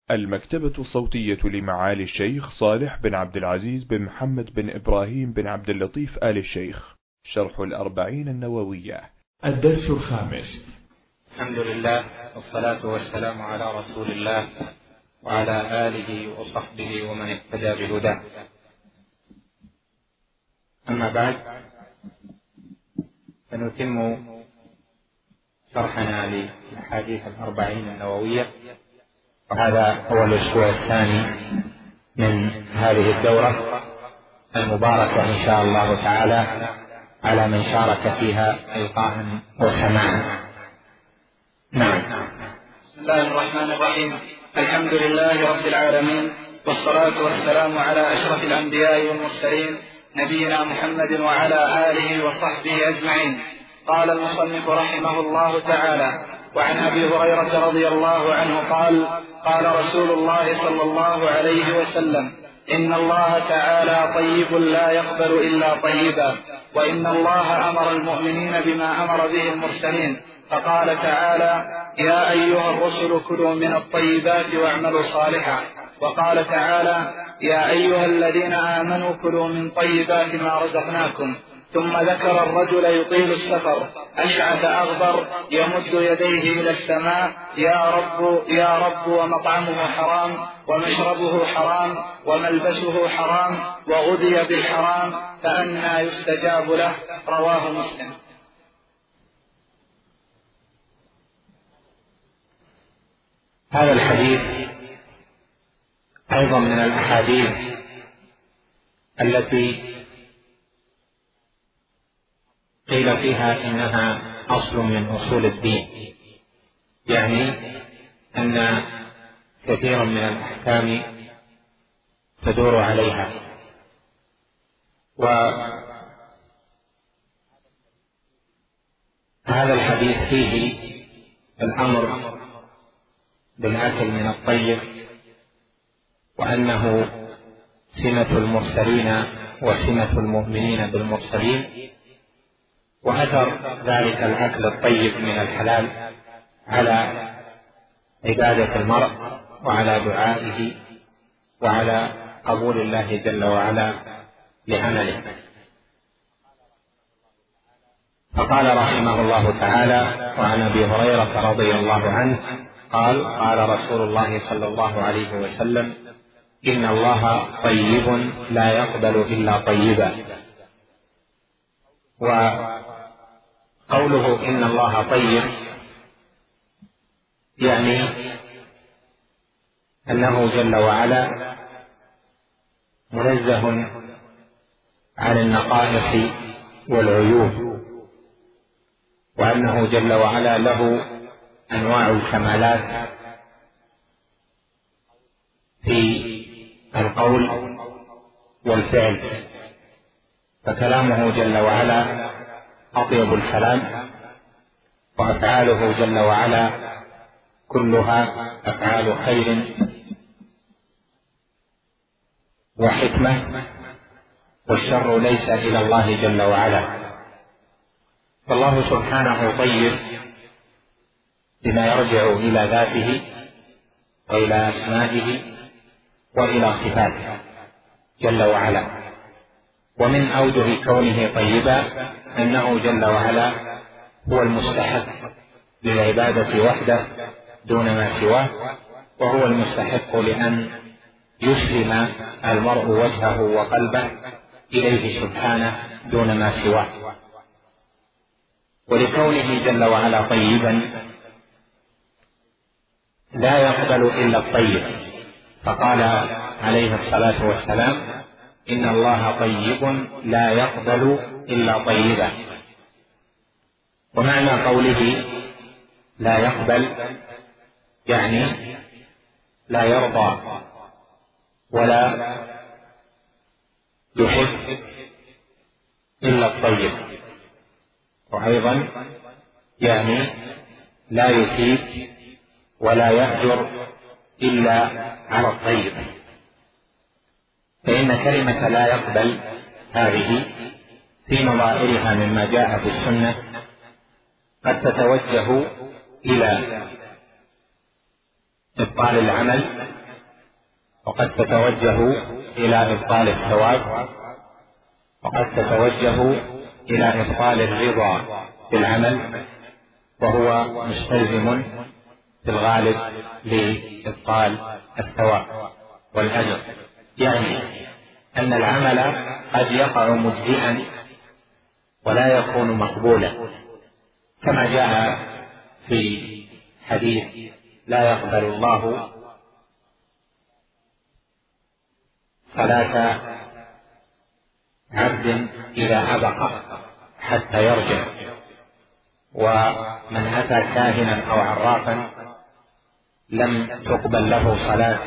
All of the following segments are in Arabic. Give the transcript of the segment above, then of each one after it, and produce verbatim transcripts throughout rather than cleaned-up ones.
المكتبة الصوتية لمعالي الشيخ صالح بن عبد العزيز بن محمد بن إبراهيم بن عبد اللطيف آل الشيخ، شرح الأربعين النووية، الدرس الخامس. الحمد لله والصلاة والسلام على رسول الله وعلى آله وصحبه ومن اهتدى بهداه. أما بعد، فنتم شرحنا للأحاديث الأربعين النووية، وهذا هو الأسبوع الثاني من هذه الدورة المباركة إن شاء الله تعالى على من شارك فيها إلقاء وسماعا. نعم. بسم الله الرحمن الرحيم. الحمد لله رب العالمين، والصلاة والسلام على أشرف الأنبياء والمرسلين نبينا محمد وعلى آله وصحبه أجمعين. قال المصنف رحمه الله تعالى: وعن أبي هريرة رضي الله عنه قال: قال رسول الله صلى الله عليه وسلم: إن الله تعالى طيب لا يقبل إلا طيبا، وإن الله أمر المؤمنين بما أمر به المرسلين، فقال تعالى: يا أيها الرسل كلوا من الطيبات واعملوا صالحا، وقال تعالى: يا أيها الذين آمنوا كلوا من طيبات ما رزقناكم. ثم ذكر الرجل يطيل السفر أشعث أغبر يمد يديه إلى السماء: يا رب يا رب، ومطعمه حرام ومشربه حرام وملبسه حرام وغذي بالحرام، فأنى يستجاب له. رواه مسلم. هذا الحديث أيضا من الأحاديث التي قيل فيها إنها أصل من أصول الدين، يعني أن كثيرا من الأحكام تدور عليها. وهذا الحديث فيه الأمر بالأكل من الطيب، وأنه سمة المرسلين وسمة المؤمنين بالمرسلين، وأثر ذلك الأكل الطيب من الحلال على عبادة المرء وعلى دعائه وعلى قبول الله جل وعلا لعمله. فقال رحمه الله تعالى: وعن أبي هريرة رضي الله عنه قال: قال رسول الله صلى الله عليه وسلم: إن الله طيب لا يقبل إلا طيبا. وقوله إن الله طيب يعني أنه جل وعلا منزه عن النقائص والعيوب، وأنه جل وعلا له أنواع الكمالات في القول والفعل، فكلامه جل وعلا أطيب الكلام، وأفعاله جل وعلا كلها أفعال خير وحكمة، والشر ليس إلى الله جل وعلا. فالله سبحانه طيب بما يرجع إلى ذاته وإلى أسمائه وإلى صفاته جل وعلا. ومن أوجه كونه طيبا أنه جل وعلا هو المستحق للعبادة وحده دون ما سواه، وهو المستحق لأن يسلم المرء وجهه وقلبه إليه سبحانه دون ما سواه. ولكونه جل وعلا طيبا لا يقبل إلا الطيب، فقال عليه الصلاة والسلام: إن الله طيب لا يقبل إلا طيبا. ومعنى قوله لا يقبل يعني لا يرضى ولا يحب إلا الطيب، وأيضا يعني لا يثيب ولا يهجر إلا على الطيب. فإن كلمة لا يقبل هذه في نظائرها مما جاء في السنة قد تتوجه إلى إبطال العمل وقد تتوجه إلى إبطال الثواب، وقد تتوجه إلى إبطال الرضا بالعمل، وهو مستلزم في الغالب لإبطال الثواب والأجر، يعني أن العمل قد يقع مجزئا ولا يكون مقبولا، كما جاء في حديث لا يقبل الله صلاة عبد إذا أبق حتى يرجع، ومن أتى كاهنا أو عرافا لم تقبل له صلاة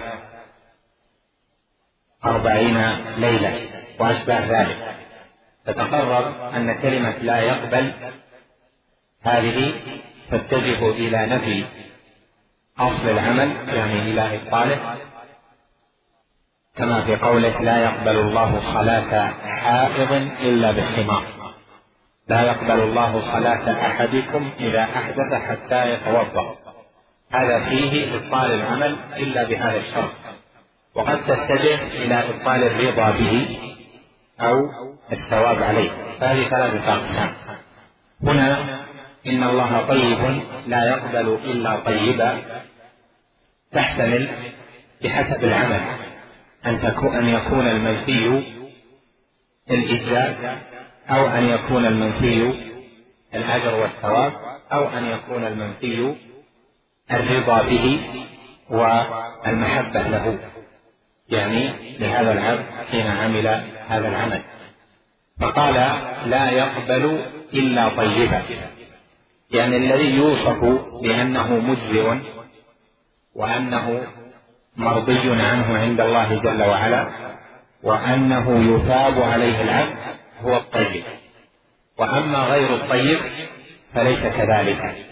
أربعين ليلة وأشبه ذلك. فتقرر أن كلمة لا يقبل هذه تتجه إلى نفي أصل العمل، يعني إلى إبطاله، كما في قوله لا يقبل الله صلاة حائض إلا بالخمار، لا يقبل الله صلاة أحدكم إذا أحدث حتى يتوضأ، هذا فيه إبطال العمل إلا بهذا الشرط. وقد تتجه إلى إبطال الرضا به أو الثواب عليه، فهذه ثلاثة أقسام. هنا إن الله طيب لا يقبل إلا طيبا تحتمل بحسب العمل أن يكون المنفي الإجزاء، أو أن يكون المنفي الأجر والثواب، أو أن يكون المنفي الرضا به والمحبة له، يعني لهذا العبد حين عمل هذا العمل. فقال لا يقبل إلا طيبا، يعني الذي يوصف بأنه مجزئ وأنه مرضي عنه عند الله جل وعلا وأنه يثاب عليه العبد هو الطيب، وأما غير الطيب فليس كذلك،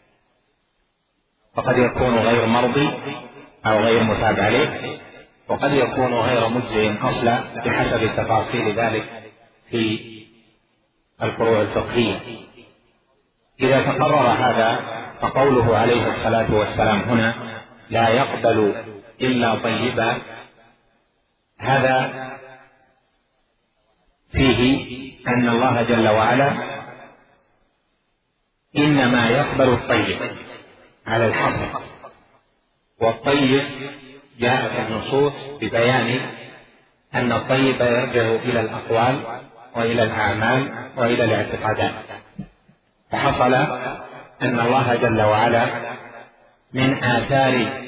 فقد يكون غير مرضي أو غير مثاب عليه، وقد يكون غير مجزئ أصلا بحسب تفاصيل ذلك في الفروع الفقهية. إذا تقرر هذا فقوله عليه الصلاة والسلام هنا لا يقبل إلا طيبا، هذا فيه أن الله جل وعلا إنما يقبل الطيب على الحق، والطيب جاء في النصوص ببيان أن الطيب يرجع إلى الأقوال وإلى الأعمال وإلى الاعتقادات. فحصل أن الله جل وعلا من آثار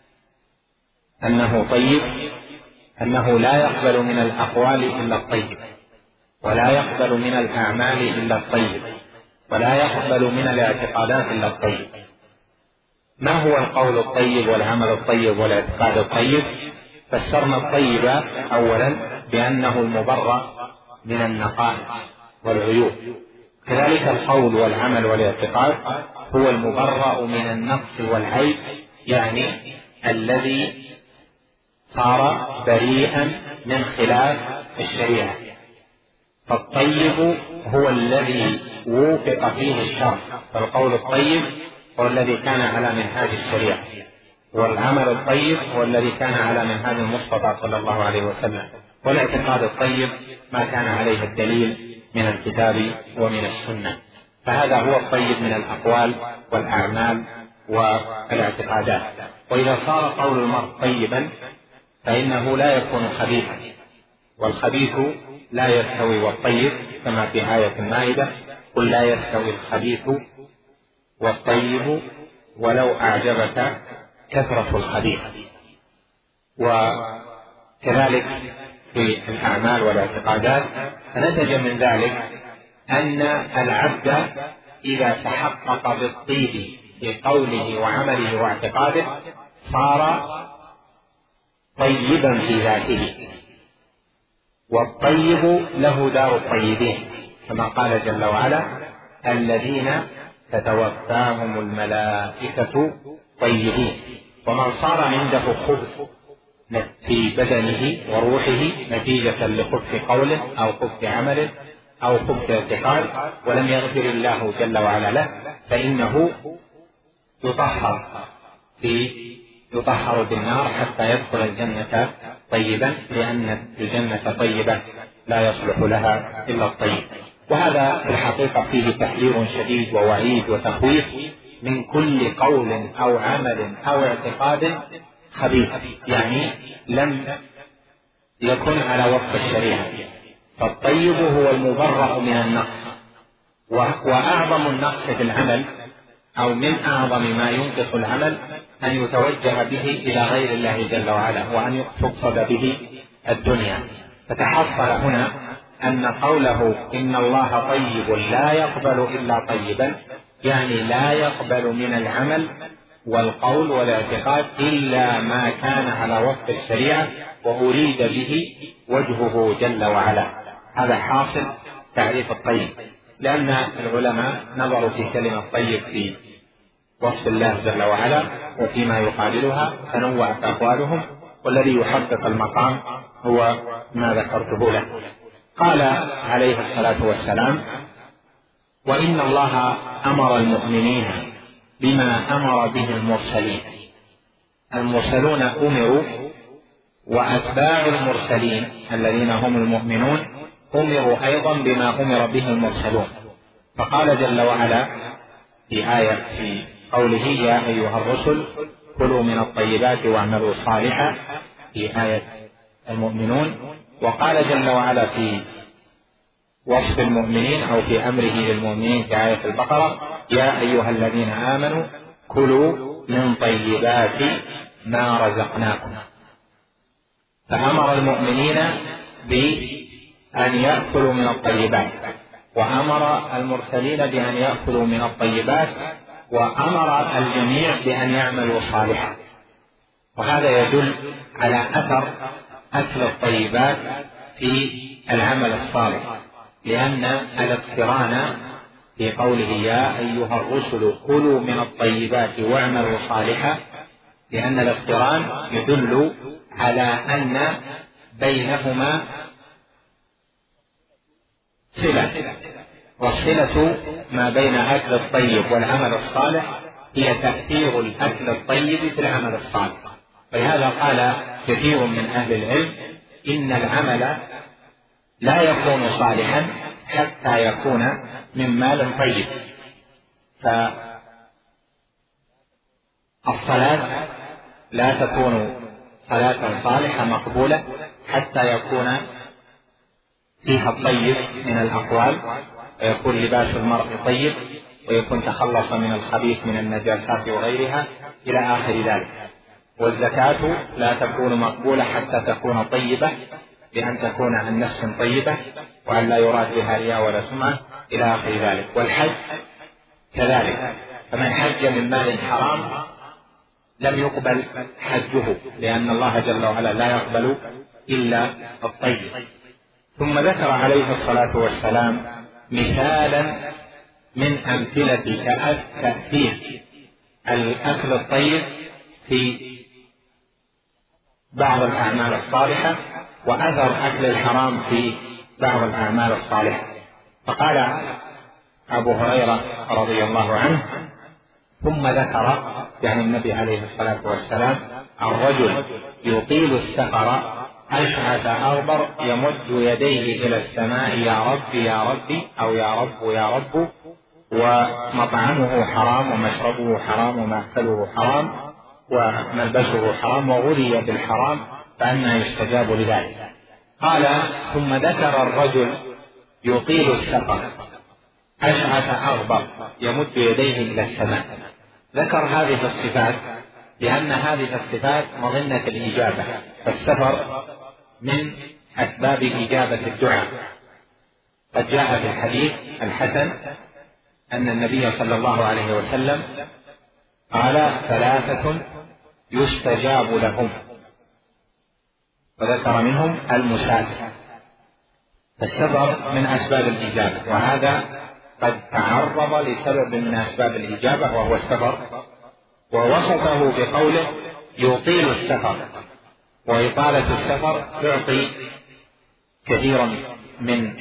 أنه طيب أنه لا يقبل من الأقوال إلا الطيب، ولا يقبل من الأعمال إلا الطيب، ولا يقبل من الاعتقادات إلا الطيب. ما هو القول الطيب والعمل الطيب والاعتقاد الطيب؟ فسرنا الطيب أولا بأنه المبرأ من النقائص والعيوب، كذلك القول والعمل والاعتقاد هو المبرأ من النقص والعيب، يعني الذي صار بريئا من خلاف الشريعة. فالطيب هو الذي وفق فيه الشرع، فالقول الطيب هو الذي كان على منهاج الشريعة، والعمل الطيب هو الذي كان على منهاج المصطفى صلى الله عليه وسلم، والاعتقاد الطيب ما كان عليه الدليل من الكتاب ومن السنة. فهذا هو الطيب من الأقوال والأعمال والاعتقادات. وإذا صار قول المرء طيبا فإنه لا يكون خبيثا، والخبيث لا يستوي والطيب، كما في آية المائدة قل لا يستوي الخبيث والطيب ولو أعجبك كثرة الخبيث. وكذلك في الأعمال والاعتقادات، فنتج من ذلك أن العبد إذا تحقق بالطيب في قوله وعمله واعتقاده صار طيبا في ذاته، والطيب له دار الطيبين، كما قال جل وعلا الذين تتوفاهم الملائكة طيبين. ومن صار عنده خبث في بدنه وروحه نتيجة لخبث قوله أو خبث عمله أو خبث اعتقاد ولم يغفر الله جل وعلا له، فإنه يطهر في يطهر بالنار حتى يدخل الجنة طيبا، لأن الجنة طيبة لا يصلح لها إلا الطيب. وهذا في الحقيقة فيه تحذير شديد ووعيد وتخويف من كل قول أو عمل أو اعتقاد خبيث، يعني لم يكن على وفق الشريعة. فالطيب هو المبرأ من النقص، وأعظم النقص في العمل أو من أعظم ما ينقص العمل أن يتوجه به إلى غير الله جل وعلا، وأن تقصد به الدنيا. فتحصل هنا أن قوله إن الله طيب لا يقبل إلا طيبا، يعني لا يقبل من العمل والقول والاعتقاد إلا ما كان على وفق الشريعة وأريد به وجهه جل وعلا. هذا حاصل تعريف الطيب، لأن العلماء نظروا في كلمة طيب في وصف الله جل وعلا وفيما يقابلها، تنوعت أقوالهم، والذي يحقق المقام هو ما ذكرته له. قال عليه الصلاة والسلام: وإن الله أمر المؤمنين بما أمر به المرسلين. المرسلون أمروا، وأتباع المرسلين الذين هم المؤمنون أمروا أيضا بما أمر به المرسلون. فقال جل وعلا في آية في قوله: يا أيها الرسل كلوا من الطيبات واعملوا صالحا، في آية المؤمنون. وقال جل وعلا في وصف المؤمنين أو في أمره للمؤمنين في آية البقرة: يا أيها الذين آمنوا كلوا من طيبات ما رزقناكم. فأمر المؤمنين بأن يأكلوا من الطيبات، وأمر المرسلين بأن يأكلوا من الطيبات، وأمر الجميع بأن يعملوا صالحا. وهذا يدل على أثر أكل الطيبات في العمل الصالح، لأن الاقتران في قوله يا أيها الرسل كلوا من الطيبات واعملوا صالحا، لأن الاقتران يدل على أن بينهما صلة، والصلة ما بين أكل الطيب والعمل الصالح هي تأثير الأكل الطيب في العمل الصالح. ولهذا قال كثير من أهل العلم إن العمل لا يكون صالحا حتى يكون من مال طيب. فالصلاة لا تكون صلاة صالحة مقبولة حتى يكون فيها الطيب من الأقوال، ويكون لباس المرء طيب، ويكون تخلص من الخبيث من النجاسات وغيرها إلى آخر ذلك. والزكاة لا تكون مقبولة حتى تكون طيبة، بأن تكون عن نفس طيبة وأن لا يراد بها رياء ولا سمعة إلى آخر ذلك. والحج كذلك، فمن حج من مال حرام لم يقبل حجه، لأن الله جل وعلا لا يقبل إلا الطيب. ثم ذكر عليه الصلاة والسلام مثالا من أمثلة تأثير الأكل الطيب في بعض الأعمال الصالحة، وأثر أكل الحرام في بعض الأعمال الصالحة. فقال أبو هريرة رضي الله عنه: ثم ذكر، يعني النبي عليه الصلاة والسلام، الرجل يطيل السفر أشعث أغبر يمد يديه إلى السماء يا رب يا ربي، أو يا رب يا رب، ومطعمه حرام ومشربه حرام ومأكله حرام وملبسه حرام وغذي بالحرام، فأنى يستجاب لذلك. قال: ثم ذكر الرجل يطيل السفر أشعث أغبر يمد يديه إلى السماء. ذكر هذه الصفات لأن هذه الصفات مظنة الإجابة، فالسفر من أسباب إجابة الدعاء. قد جاء في الحديث الحسن أن النبي صلى الله عليه وسلم قال: ثلاثة يستجاب لهم، وذكر منهم المسافر. فالسفر من أسباب الإجابة، وهذا قد تعرض لسبب من أسباب الإجابة وهو السفر، ووصفه بقوله يطيل السفر. وإطالة السفر تعطي كثيرا من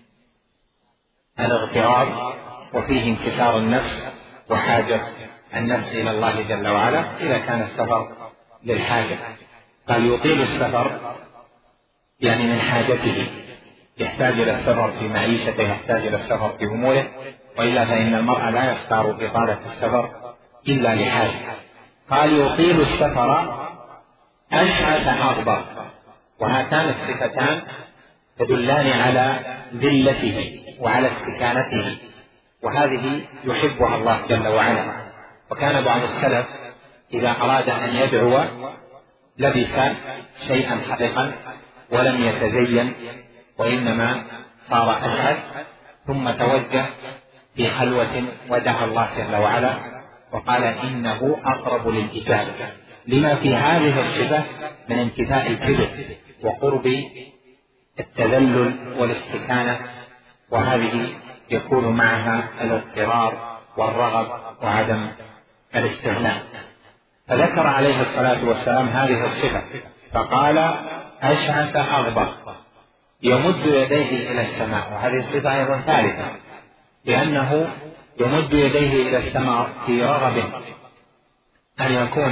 الاغتراب، وفيه انكسار النفس وحاجة النفس إلى الله جل وعلا إذا كان السفر للحاجة. قال يطيل السفر يعني من حاجته، يحتاج إلى السفر في معيشته، يحتاج إلى السفر في أموره، وإلا فإن المرء لا يختار إطالة السفر إلا لحاجة. قال يطيل السفر أشعث أغبر، وهاتان الصفتان تدلان على ذلته وعلى استكانته، وهذه يحبها الله جل وعلا. وكان بعض السلف إذا أراد أن يدعو لبس شيئا حقيقا ولم يتزين، وإنما صار أشعث، ثم توجه في خلوة ودعا الله جل وعلا وقال إنه أقرب للإجابة، لما في هذه الصفة من انتفاء الكبر وقرب التذلل والاستكانة، وهذه يكون معها الاضطرار والرغب وعدم الاستغناء. فذكر عليه الصلاة والسلام هذه الصفة فقال أشعث أغبر يمد يديه إلى السماء، وهذه الصفة أيضا ثالثة، لأنه يمد يديه إلى السماء في رغب أن يكون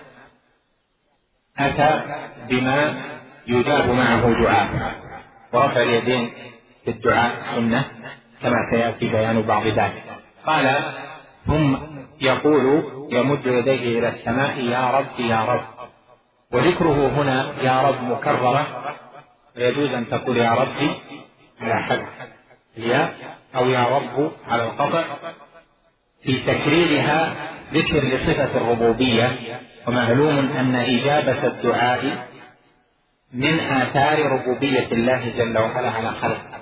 أتى بما يجاب معه دعاء، ورفع اليدين في الدعاء سنة كما سيأتي بيان بعض ذلك. قال ثم يقول يمد يديه إلى السماء يا رب يا رب، وذكره هنا يا رب مكررة، ويجوز أن تقول يا ربي على حد الياء أو يا رب على القطع، في تكريرها ذكر لصفة الربوبية. ومعلوم أن إجابة الدعاء من آثار ربوبية الله جل وعلا على خلقه،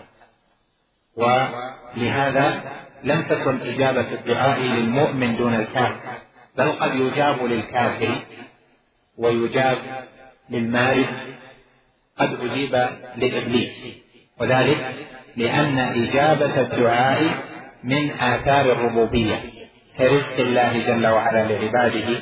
ولهذا لم تكن إجابة الدعاء للمؤمن دون الكافر، بل قد يجاب للكافر ويجاب للمارد، قد أجيب لإبليس، وذلك لأن إجابة الدعاء من آثار الربوبية كرزق الله جل وعلا لعباده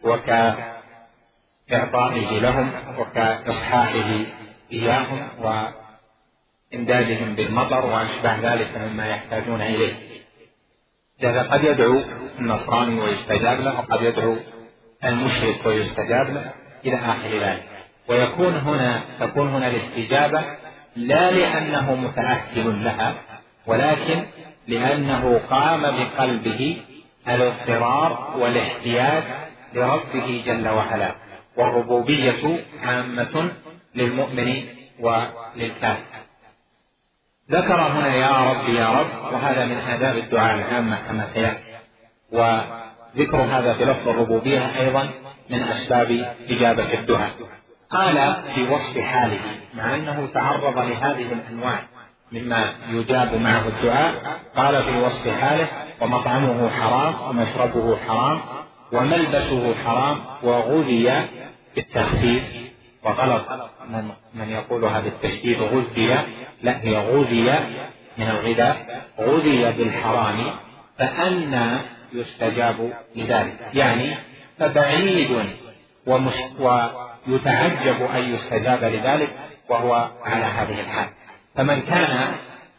وكإعطائه لهم وكإصحاحه إياهم وإمدادهم بالمطر وأشبه ذلك مما يحتاجون إليه. لذا قد يدعو النصراني ويستجاب له، وقد يدعو المشرك ويستجاب له إلى آخر ذلك. ويكون هنا تكون هنا الاستجابة لا لأنه متأهل لها، ولكن لأنه قام بقلبه الاضطرار والاحتياج لربه جل وعلا، والربوبية عامة للمؤمن وللكافر. ذكر هنا يا رب يا رب، وهذا من آداب الدعاء العامة كما سيأتي، وذكر هذا بلفظ الربوبية أيضا من أسباب إجابة الدعاء. قال في وصف حاله، مع أنه تعرض لهذه الأنواع مما يجاب معه الدعاء، قال في وصف حاله ومطعمه حرام ومشربه حرام وملبسه حرام وغذي بالتخفيف، وغلط من, من يقولها بالتشديد غذي، لا هي غذي من الغذاء، غذي بالحرام فأنى يستجاب لذلك، يعني فبعيد ومش ويتعجب أن يستجاب لذلك وهو على هذه الحال. فمن كان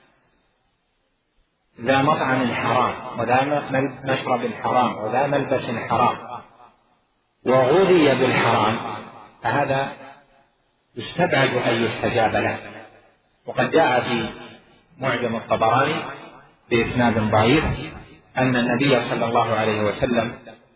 ذا مطعم حرام وذا مشرب حرام وذا ملبس حرام وغذي بالحرام فهذا يستبعد أن يستجاب له. وقد جاء في معجم الطبراني بإسناد ضعيف أن النبي صلى الله عليه وسلم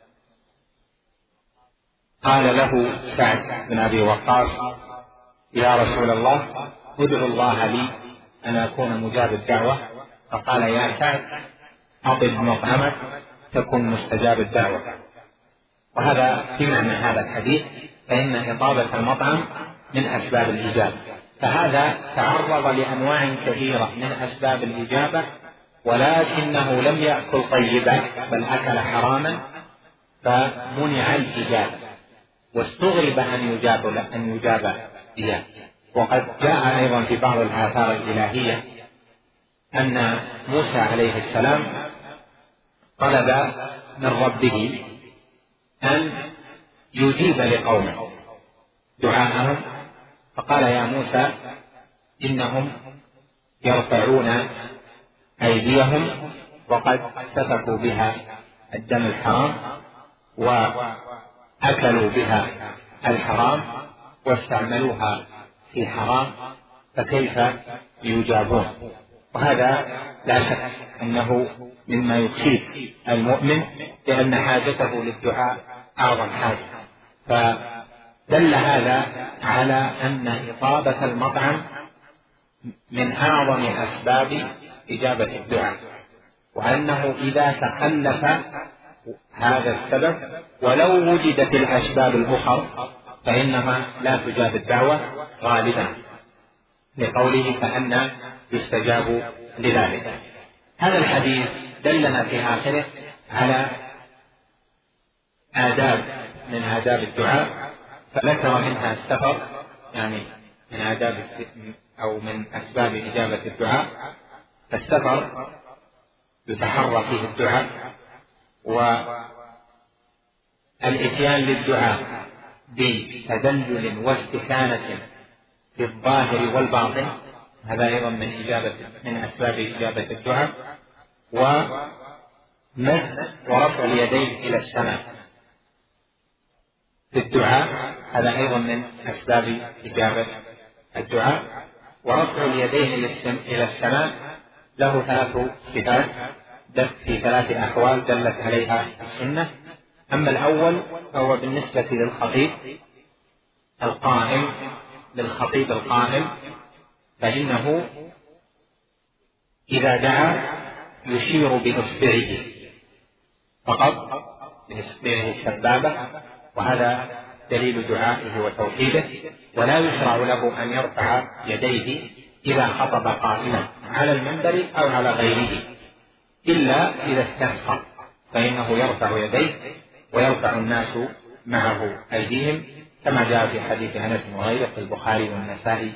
قال له سعد بن أبي وقاص يا رسول الله ادعو الله لي أن أكون مجاب الدعوة، فقال يا سعد أطب مطعمك تكن مستجاب الدعوة. وهذا في معنى هذا الحديث، فإن إطابة المطعم من أسباب الإجابة، فهذا تعرض لأنواع كثيرة من أسباب الإجابة، ولكنه لم يأكل طيبا بل أكل حراما فمنع الإجابة، واستغرب أن يجاب أن يجاب إياه. وقد جاء أيضا في بعض الآثار الإلهية أن موسى عليه السلام طلب من ربه أن يجيب لقومه دعاءهم، فقال يا موسى إنهم يرفعون أيديهم وقد سفكوا بها الدم الحرام وأكلوا بها الحرام واستعملوها في حرام فكيف يجابون؟ وهذا لا شك أنه مما يصيب المؤمن، لأن حاجته للدعاء أعظم حاجة. فدل هذا على أن إطابة المطعم من أعظم أسباب إجابة الدعاء، وأنه إذا تخلف هذا السبب ولو وجدت الأسباب الأخرى فإنها لا تجاب الدعوة غالبا، لقوله فأنى يستجاب لذلك. هذا الحديث دلنا في آخره على آداب من آداب الدعاء، فذكر منها السفر، يعني من آداب أو من أسباب إجابة الدعاء. فالسفر يتحرى فيه الدعاء، والإتيان للدعاء بتدلل واستكانة في الظاهر والباطن هذا أيضا من إجابة من أسباب إجابة الدعاء. ومد ورفع اليدين إلى السماء في الدعاء هذا أيضا من أسباب إجابة الدعاء. ورفع اليدين إلى السماء له ثلاث صفات في ثلاث أحوال دلت عليها السنة. أما الأول فهو بالنسبة للخطيب القائم للخطيب القائم فإنه إذا دعا يشير بإصبعه فقط، بإصبعه السبابة، وهذا دليل دعائه وتوحيده. ولا يشرع له أن يرفع يديه إذا خطب قائما على المنبر أو على غيره، إلا إذا استسقى فإنه يرفع يديه ويرفع الناس معه أيديهم، كما جاء في حديث أنس وغيره في البخاري والنسائي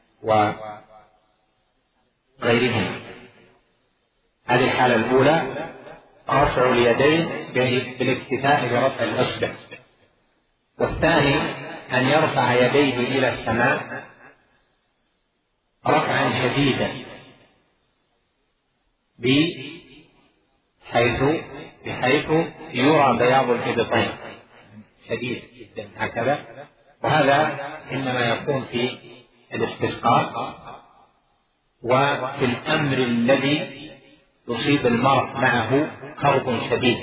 وغيرهم. هذه الحالة الأولى رفع اليدين بالاكتفاء برفع الإصبع. والثاني أن يرفع يديه إلى السماء رفعا شديدا بحيث بحيث يرى بياض الإبطين شديد جدا هكذا. وهذا إنما يكون في الاستسقاء وفي الأمر الذي يصيب المرء معه كرب شديد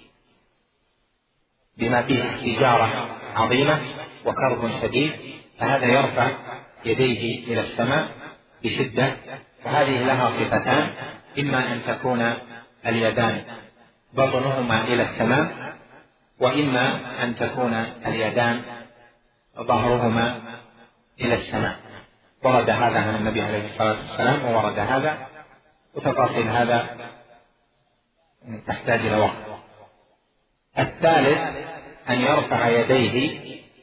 بما فيه استجارة عظيمة وكرب شديد، فهذا يرفع يديه إلى السماء بشدة. وهذه لها صفتان: إما أن تكون اليدان بطنهما إلى السماء، وإما أن تكون اليدان ظهرهما إلى السماء. ورد هذا عن النبي عليه الصلاة والسلام وورد هذا، وتفاصيل هذا تحتاج إلى وقت. الثالث أن يرفع يديه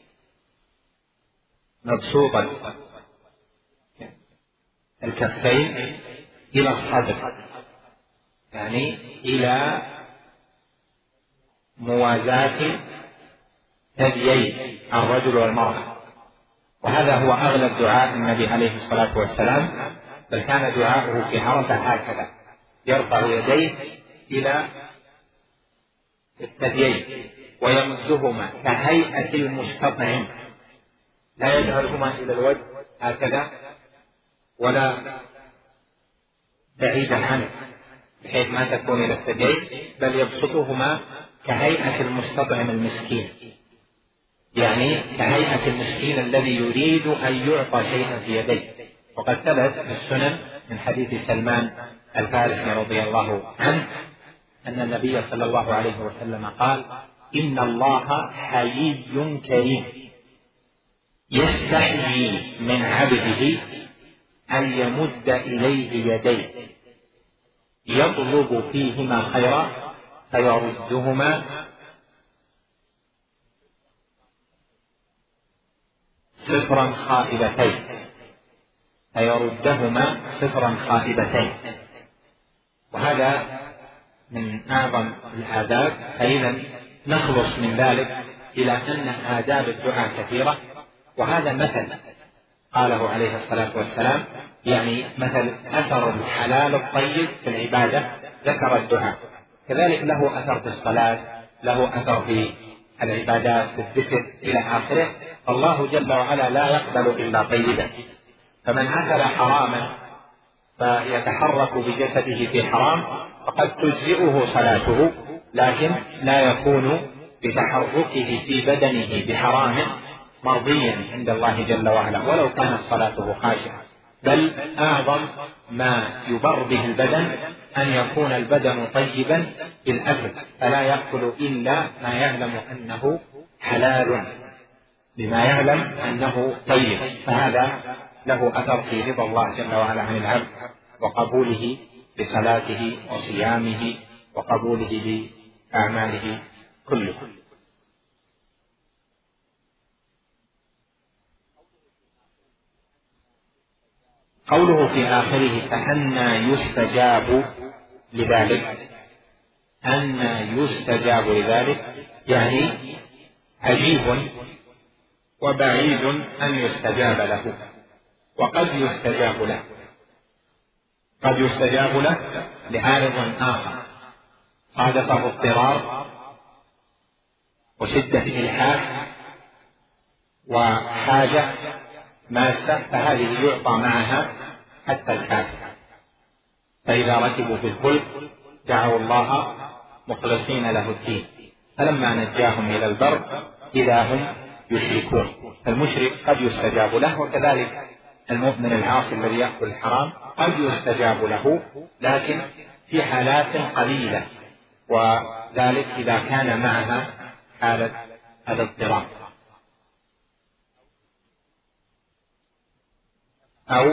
مبسوطا الكفين إلى الصدر، يعني إلى موازاة ثديي الرجل والمرأة. وهذا هو أغلب دعاء النبي عليه الصلاة والسلام، بل كان دعاؤه في عرفة هكذا: يرفع يديه إلى الثديين ويمدهما كهيئة المستطعم، لا يجعلهما إلى الوجه هكذا ولا بعيدا عنه بحيث ما تكون إلى الثديين، بل يبسطهما كهيئة المستطعم المسكين، يعني كهيئة المسكين الذي يريد أن يعطى شيئا في يديه. وقد ثبت في السنن من حديث سلمان الفارسي رضي الله عنه أن النبي صلى الله عليه وسلم قال: إن الله حيي كريم يستحيي من عبده أن يمد إليه يديه يطلب فيهما خيرا فيردهما صفرا خائبتين فيردهما صفرا خائبتين. وهذا من أعظم الآداب. فإذا نخلص من ذلك إلى أن آداب الدعاء كثيرة، وهذا مثل قاله عليه الصلاة والسلام، يعني مثل أثر الحلال الطيب في العبادة ذكر الدعاء، كذلك له أثر في الصلاة، له أثر في العبادات في الذكر إلى آخره. الله جل وعلا لا يقبل إلا طيبا، فمن أكل حراما فيتحرك بجسده في حرام فقد تجزئه صلاته، لكن لا يكون بتحركه في بدنه بحرام مرضيا عند الله جل وعلا ولو كانت صلاته خاشعة، بل أعظم ما يبر به البدن أن يكون البدن طيبا بالأكل، فلا يأكل إلا ما يعلم أنه حلال، بما يعلم أنه طيب، فهذا له أثر في رضا الله جل وعلا عن العبد وقبوله بصلاته وصيامه وقبوله بأعماله كله. قوله في آخره فأنى يستجاب لذلك، أنى يستجاب لذلك يعني عجيب وبعيد أن يستجاب له، وقد يستجاب له، قد يستجاب له لعارض آخر صادفه اضطرار وشدة إلحاح وحاجة ماسة، فهذه يعطى معها حتى الكافر، فإذا ركبوا في الفلك دعوا الله مخلصين له الدين فلما نجاهم إلى البر إذا هم يشركون. فالمشرك قد يستجاب له، وكذلك المؤمن العاصي الذي يأكل الحرام قد يستجاب له، لكن في حالات قليلة، وذلك إذا كان معها حالة الاضطراب أو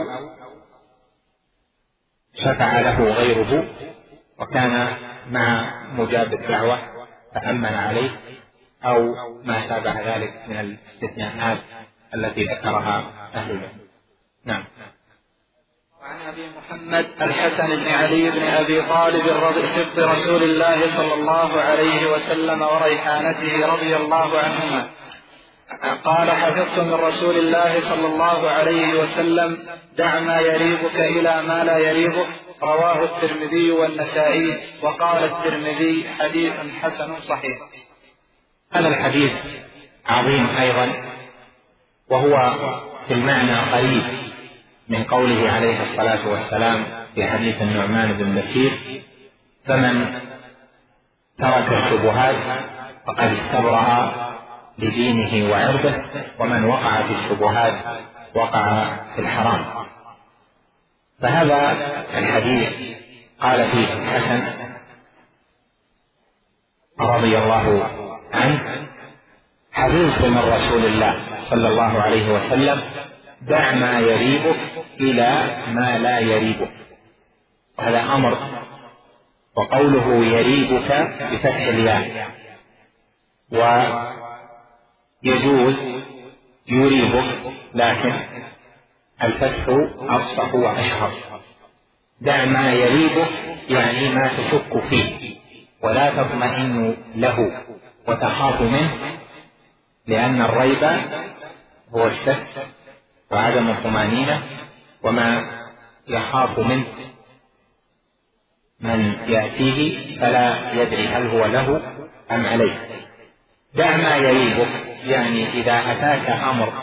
شفع له غيره وكان مع مجاب الدعوة فأمن عليه، أو ما شابه ذلك من الاستثناءات التي ذكرها أهل العلم. نعم. وعن أبي محمد الحسن بن علي بن أبي طالب رضي سبط رسول الله صلى الله عليه وسلم وريحانته رضي الله عنهما قال حفظت من رسول الله صلى الله عليه وسلم دع ما يريبك إلى ما لا يريبك، رواه الترمذي والنسائي، وقال الترمذي حديث حسن صحيح. هذا الحديث عظيم أيضا، وهو في المعنى قريب من قوله عليه الصلاة والسلام في حديث النعمان بن بشير فمن ترك الشبهات فقد استبرأ لدينه وعرضه، ومن وقع في الشبهات وقع في الحرام. فهذا الحديث قال فيه الحسن رضي الله عنه حفظت من رسول الله صلى الله عليه وسلم دع ما يريبك إلى ما لا يريبك، هذا أمر، وقوله يريبك بفتح الياء، ويجوز يريبك لكن الفتح أفصح وأشهر. دع ما يريبك يعني ما تشك فيه ولا تطمئن له وتخاف منه، لأن الريب هو الشك وعدم الطمأنينة، وما يخاف منه من يأتيه فلا يدري هل هو له أم عليه. دع ما يريبك يعني إذا أتاك أمر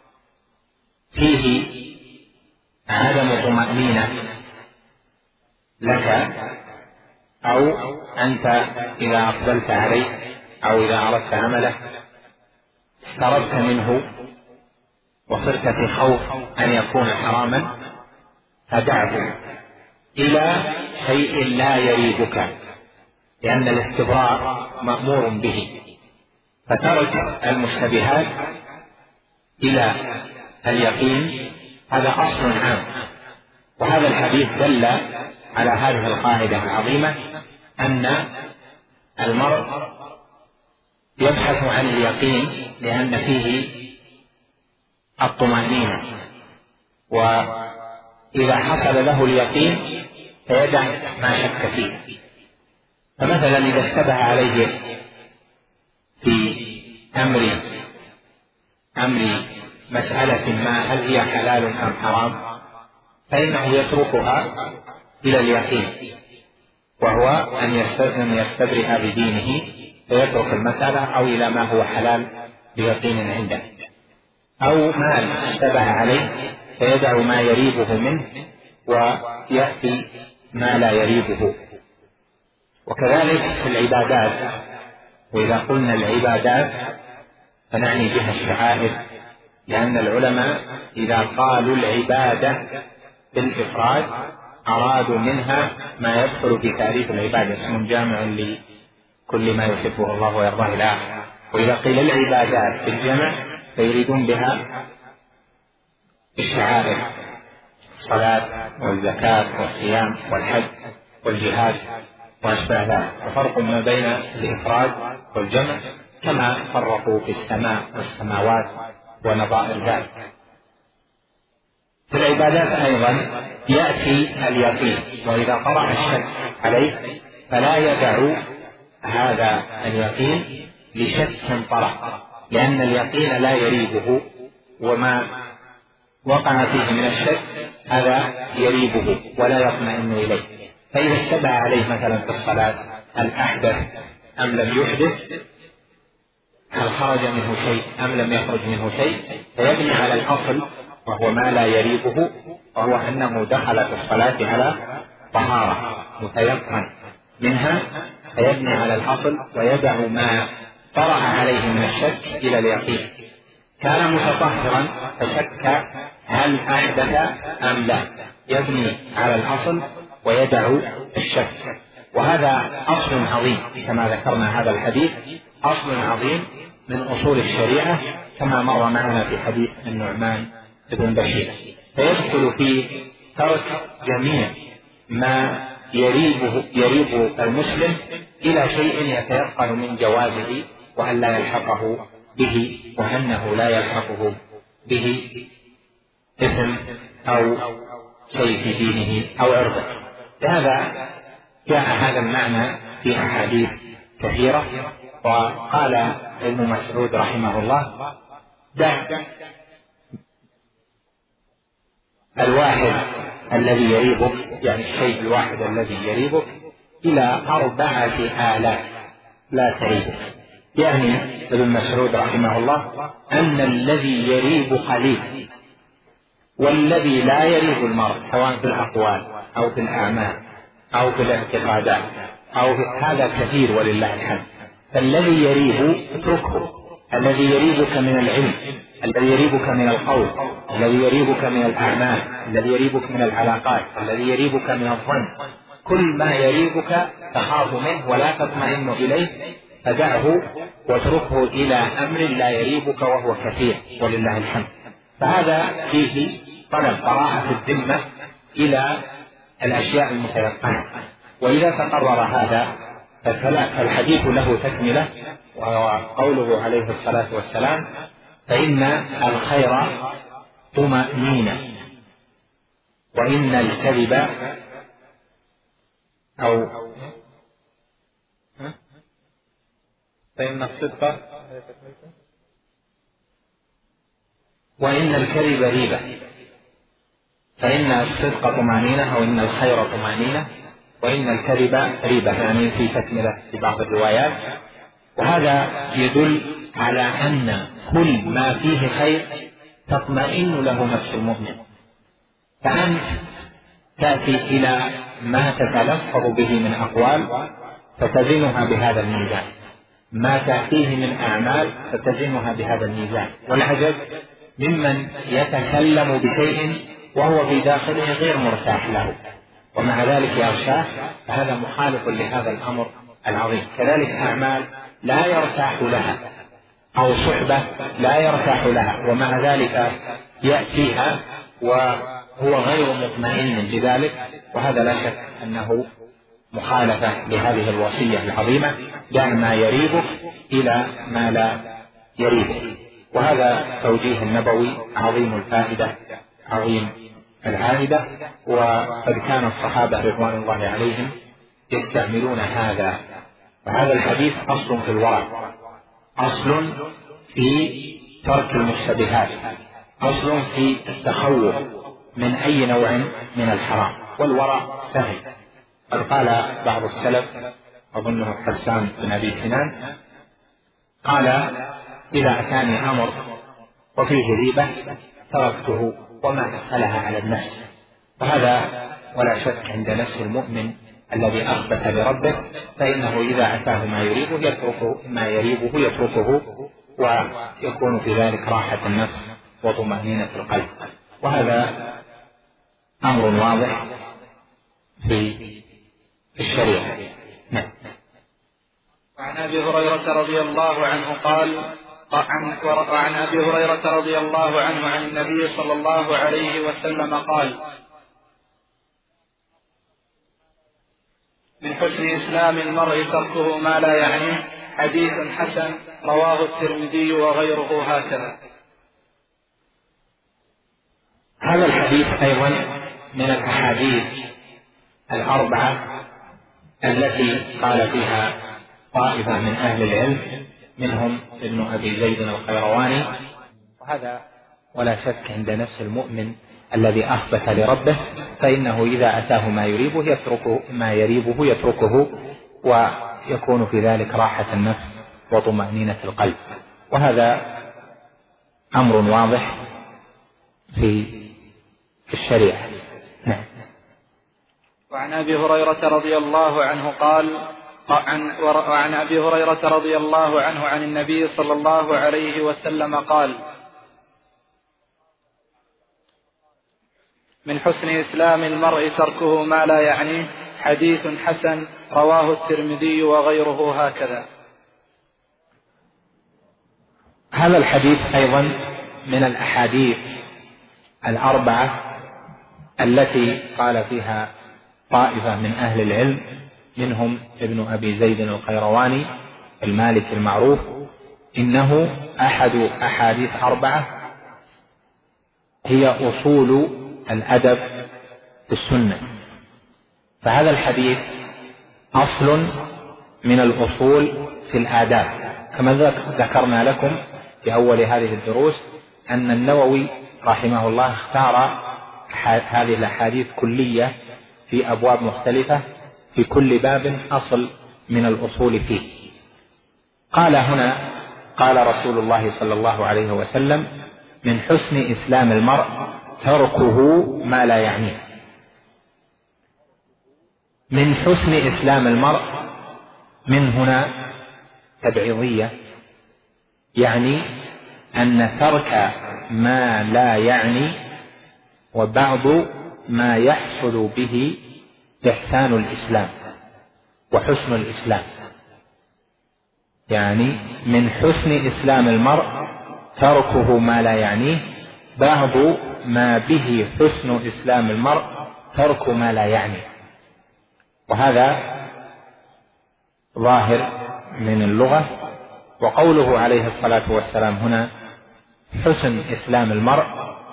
فيه عدم طمأنينة لك، أو أنت إذا أقبلت عليه أو إذا أردت عمله استربت منه وصرت في خوف أن يكون حراما، فدعه إلى شيء لا يريبك، لأن الاستبراء مأمور به، فترك المشتبهات إلى اليقين هذا أصل عام. وهذا الحديث دل على هذه القاعدة العظيمة أن المرء يبحث عن اليقين لأن فيه الطمأنينة، وإذا حصل له اليقين فيدع ما شك فيه. فمثلا إذا اشتبه عليه في أمر أمر مسألة ما هل هي حلال أم حرام فإنه يتركها إلى اليقين، وهو أن يستبرئ بدينه فيترك المسألة أو إلى ما هو حلال بيقين عنده. أو مال اشتبه عليه فيدع ما يريبه منه ويأتي ما لا يريبه. وكذلك في العبادات، وإذا قلنا العبادات فنعني بها الشعائر، لأن العلماء إذا قالوا العبادة بالإفراد أرادوا منها ما يدخل في تعريف العبادة، اسم جامع لكل ما يحبه الله ويرضاه إلى آخره. وإذا قيل العبادات بالجمع فيريدون بها الشعائر، الصلاة والزكاة والصيام والحج والجهاد وأشبه ذلك. وفرق ما بين الإفراد والجمع كما فرقوا في السماء والسماوات ونظائر ذلك. في العبادات أيضا يأتي اليقين، وإذا طرأ الشك عليه فلا يدع هذا اليقين لشك طرأ، لأن اليقين لا يريبه، وما وقع فيه من الشك هذا يريبه ولا يطمئن إليه. فإذا اشتبه عليه مثلا في الصلاة هل أحدث أم لم يحدث، هل خرج منه شيء أم لم يخرج منه شيء، فيبني على الأصل وهو ما لا يريبه، وهو أنه دخل في الصلاة على طهارة متيقن منها، فيبني على الأصل ويدع ما طرأ عليه من الشك إلى اليقين. كان متطهرا فشك هل أحدث أم لا، يبني على الأصل ويدع الشك. وهذا أصل عظيم كما ذكرنا، هذا الحديث أصل عظيم من أصول الشريعة كما مر معنا في حديث النعمان بن بشير. فيدخل في ترك جميع ما يريبه يريب المسلم إلى شيء يتيقن من جوازه وأن لا يلحقه به، وأنه لا يلحقه به إثم أو شيء في دينه أو عرضه. لهذا جاء هذا المعنى في أحاديث كثيرة. وقال ابن مسعود رحمه الله: دع الواحد الذي يريبك، يعني الشيء الواحد الذي يريبك، إلى أربعة آلاف لا تريبك. يعني ابن مسعود رحمه الله أن الذي يريب قليل، والذي لا يريب المرء سواء في الأقوال أو في الأعمال أو في الاعتقادات أو في هذا كثير ولله الحمد. فالذي يريب اتركه، الذي يريبك من العلم، الذي يريبك من القول، الذي يريبك من الأعمال، الذي يريبك من العلاقات، الذي يريبك من الظن، كل ما يريبك تخاف منه ولا تطمئن إليه فدعه واتركه إلى أمر لا يريبك وهو كثير ولله الحمد. فهذا فيه طلب براءة الذمة إلى الأشياء المتيقنة. وإذا تقرر هذا فالحديث له تكملة، وهو قوله عليه الصلاة والسلام: فإن الخير طمأنينة، وإن الكذب أو فإن الصدق وإن الكذب ريبة، فإن الصدق طمأنينة وإن الخير طمأنينة وإن الكذب ريبة، يعني في تكملة في بعض الروايات. وهذا يدل على أن كل ما فيه خير تطمئن له نفس المؤمن. فأنت تأتي إلى ما تتلفظ به من أقوال فتزنها بهذا الميزان، ما تأتيه من أعمال فتزنها بهذا الميزان. والعجب ممن يتكلم بشيء وهو في داخله غير مرتاح له ومع ذلك يرتاح، فهذا مخالف لهذا الأمر العظيم. كذلك أعمال لا يرتاح لها أو صحبة لا يرتاح لها ومع ذلك يأتيها وهو غير مطمئن بذلك، وهذا لا شك أنه مخالفة لهذه الوصية العظيمة: دع ما يريبك إلى ما لا يريبك. وهذا توجيه النبوي عظيم الفائدة عظيم العائدة. وقد كان الصحابة رضوان الله عليهم يستعملون هذا. وهذا الحديث أصل في الورع، أصل في ترك المشتبهات، أصل في التخوف من أي نوع من الحرام. والورع سهل. قد قال بعض السلف، أظنه حسان بن أبي سنان، قال: إذا أتاني أمر وفيه ريبة تركته وما أسألها على النفس. وهذا ولا شك عند نفس المؤمن الذي أخبت لربه، فإنه إذا أتاه ما يريبه يتركه ما يريبه يتركه ويكون في ذلك راحة النفس وطمأنينة القلب. وهذا أمر واضح في الشريعة. نعم. وعن أبي هريرة رضي الله عنه قال وعن أبي هريرة رضي الله عنه عن النبي صلى الله عليه وسلم قال: من حسن إسلام المرء تركه ما لا يعنيه، حديث حسن رواه الترمذي وغيره هكذا. هذا الحديث أيضا من الأحاديث الأربعة التي قال فيها طائفة من أهل العلم منهم ابن أبي زيد القيرواني. وهذا ولا شك عند نفس المؤمن الذي أخبت لربه، فإنه إذا أتاه ما يريبه يتركه ما يريبه يتركه ويكون في ذلك راحة النفس وطمأنينة القلب. وهذا أمر واضح في الشريعة. نعم. وعن أبي هريرة رضي الله عنه قال عن وعن أبي هريرة رضي الله عنه عن النبي صلى الله عليه وسلم قال: من حسن إسلام المرء تركه ما لا يعنيه، حديث حسن رواه الترمذي وغيره هكذا. هذا الحديث أيضا من الأحاديث الأربعة التي قال فيها طائفة من أهل العلم منهم ابن أبي زيد القيرواني المالكي المعروف إنه أحد أحاديث أربعة هي أصول الأدب في السنة. فهذا الحديث أصل من الأصول في الآداب، كما ذكرنا لكم في أول هذه الدروس أن النووي رحمه الله اختار هذه الأحاديث كلية في أبواب مختلفة، في كل باب أصل من الأصول فيه. قال هنا: قال رسول الله صلى الله عليه وسلم: من حسن إسلام المرء تركه ما لا يعنيه. من حسن إسلام المرء من هنا تبعيضية، يعني أن ترك ما لا يعني وبعض ما يحصل به إحسان الإسلام وحسن الإسلام. يعني من حسن إسلام المرء تركه ما لا يعنيه، بعض ما به حسن إسلام المرء ترك ما لا يعني. وهذا ظاهر من اللغة. وقوله عليه الصلاة والسلام هنا حسن إسلام المرء،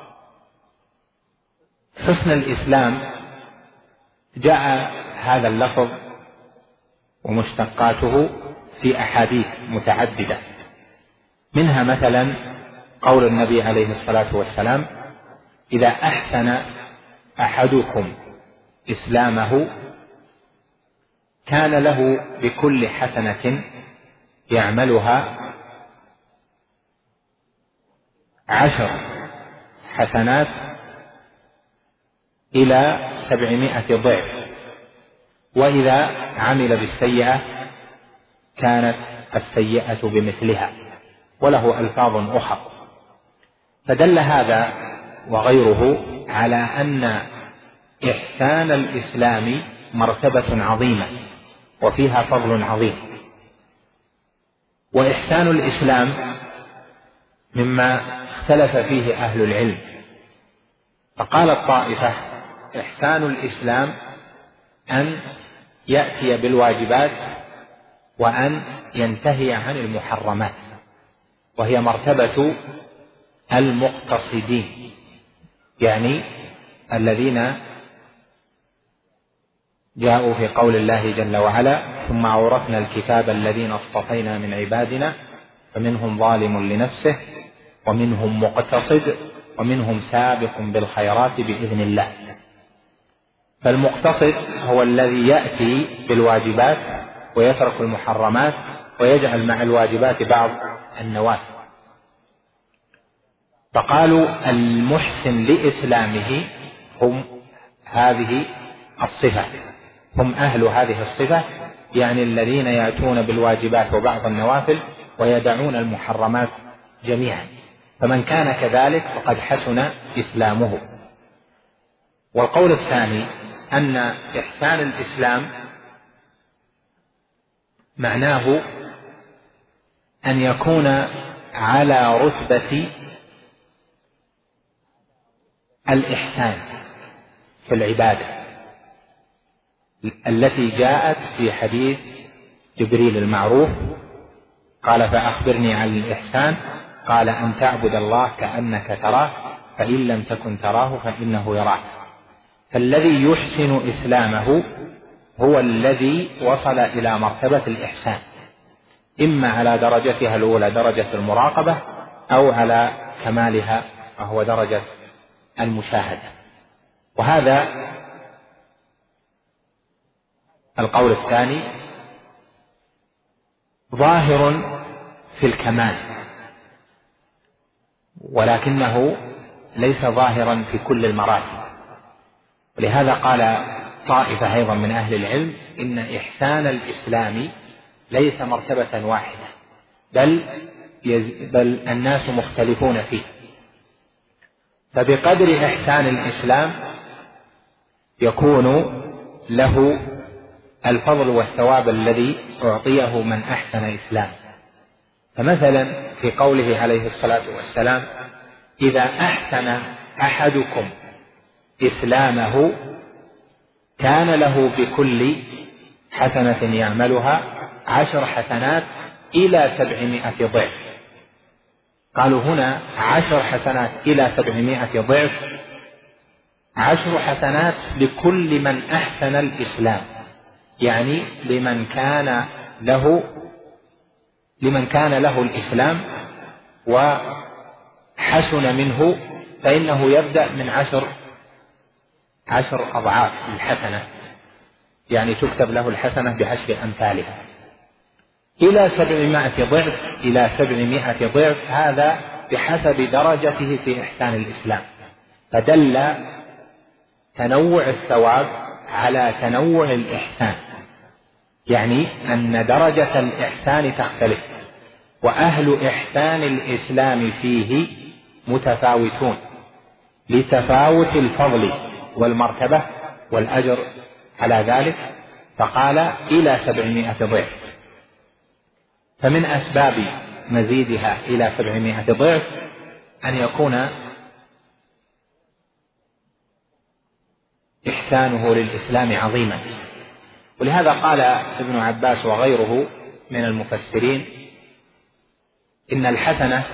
حسن الإسلام جاء هذا اللفظ ومشتقاته في أحاديث متعددة، منها مثلا قول النبي عليه الصلاة والسلام: إذا أحسن أحدكم إسلامه كان له بكل حسنة يعملها عشر حسنات إلى سبعمائة ضعف، وإذا عمل بالسيئة كانت السيئة بمثلها، وله ألفاظ أخرى. فدل هذا وغيره على أن إحسان الإسلام مرتبة عظيمة وفيها فضل عظيم. وإحسان الإسلام مما اختلف فيه أهل العلم، فقال الطائفة: إحسان الإسلام أن يأتي بالواجبات وأن ينتهي عن المحرمات، وهي مرتبة المقتصدين، يعني الذين جاءوا في قول الله جل وعلا: ثم أورثنا الكتاب الذين اصطفينا من عبادنا فمنهم ظالم لنفسه ومنهم مقتصد ومنهم سابق بالخيرات بإذن الله. فالمقتصد هو الذي يأتي بالواجبات ويترك المحرمات ويجعل مع الواجبات بعض النوافل. فقالوا المحسن لإسلامه هم هذه الصفة، هم أهل هذه الصفة، يعني الذين يأتون بالواجبات وبعض النوافل ويدعون المحرمات جميعا، فمن كان كذلك فقد حسن إسلامه. والقول الثاني أن إحسان الإسلام معناه أن يكون على رتبة الإحسان في العبادة التي جاءت في حديث جبريل المعروف، قال فأخبرني عن الإحسان، قال أن تعبد الله كأنك تراه فإن لم تكن تراه فإنه يراك. فالذي يحسن إسلامه هو الذي وصل إلى مرتبة الإحسان، إما على درجتها الأولى درجة المراقبة أو على كمالها وهو درجة المشاهدة. وهذا القول الثاني ظاهر في الكمال، ولكنه ليس ظاهرا في كل المراتب. ولهذا قال طائفة أيضا من أهل العلم إن إحسان الإسلام ليس مرتبة واحدة، بل, بل الناس مختلفون فيه، فبقدر إحسان الإسلام يكون له الفضل والثواب الذي أعطيه من أحسن إسلام. فمثلا في قوله عليه الصلاة والسلام إذا أحسن أحدكم إسلامه كان له بكل حسنة يعملها عشر حسنات إلى سبعمائة ضعف. قالوا هنا عشر حسنات إلى سبعمائة ضعف، عشر حسنات لكل من أحسن الإسلام، يعني لمن كان له لمن كان له الإسلام وحسن منه، فإنه يبدأ من عشر عشر أضعاف الحسنة، يعني تكتب له الحسنة بعشر أمثالها إلى سبعمائة ضعف إلى سبعمائة ضعف، هذا بحسب درجته في إحسان الإسلام. فدل تنوع الثواب على تنوع الإحسان، يعني أن درجة الإحسان تختلف، وأهل إحسان الإسلام فيه متفاوتون لتفاوت الفضل والمرتبة والأجر على ذلك، فقال إلى سبعمائة ضعف. فمن أسباب مزيدها إلى سبعمائة ضعف أن يكون إحسانه للإسلام عظيما. ولهذا قال ابن عباس وغيره من المفسرين إن الحسنة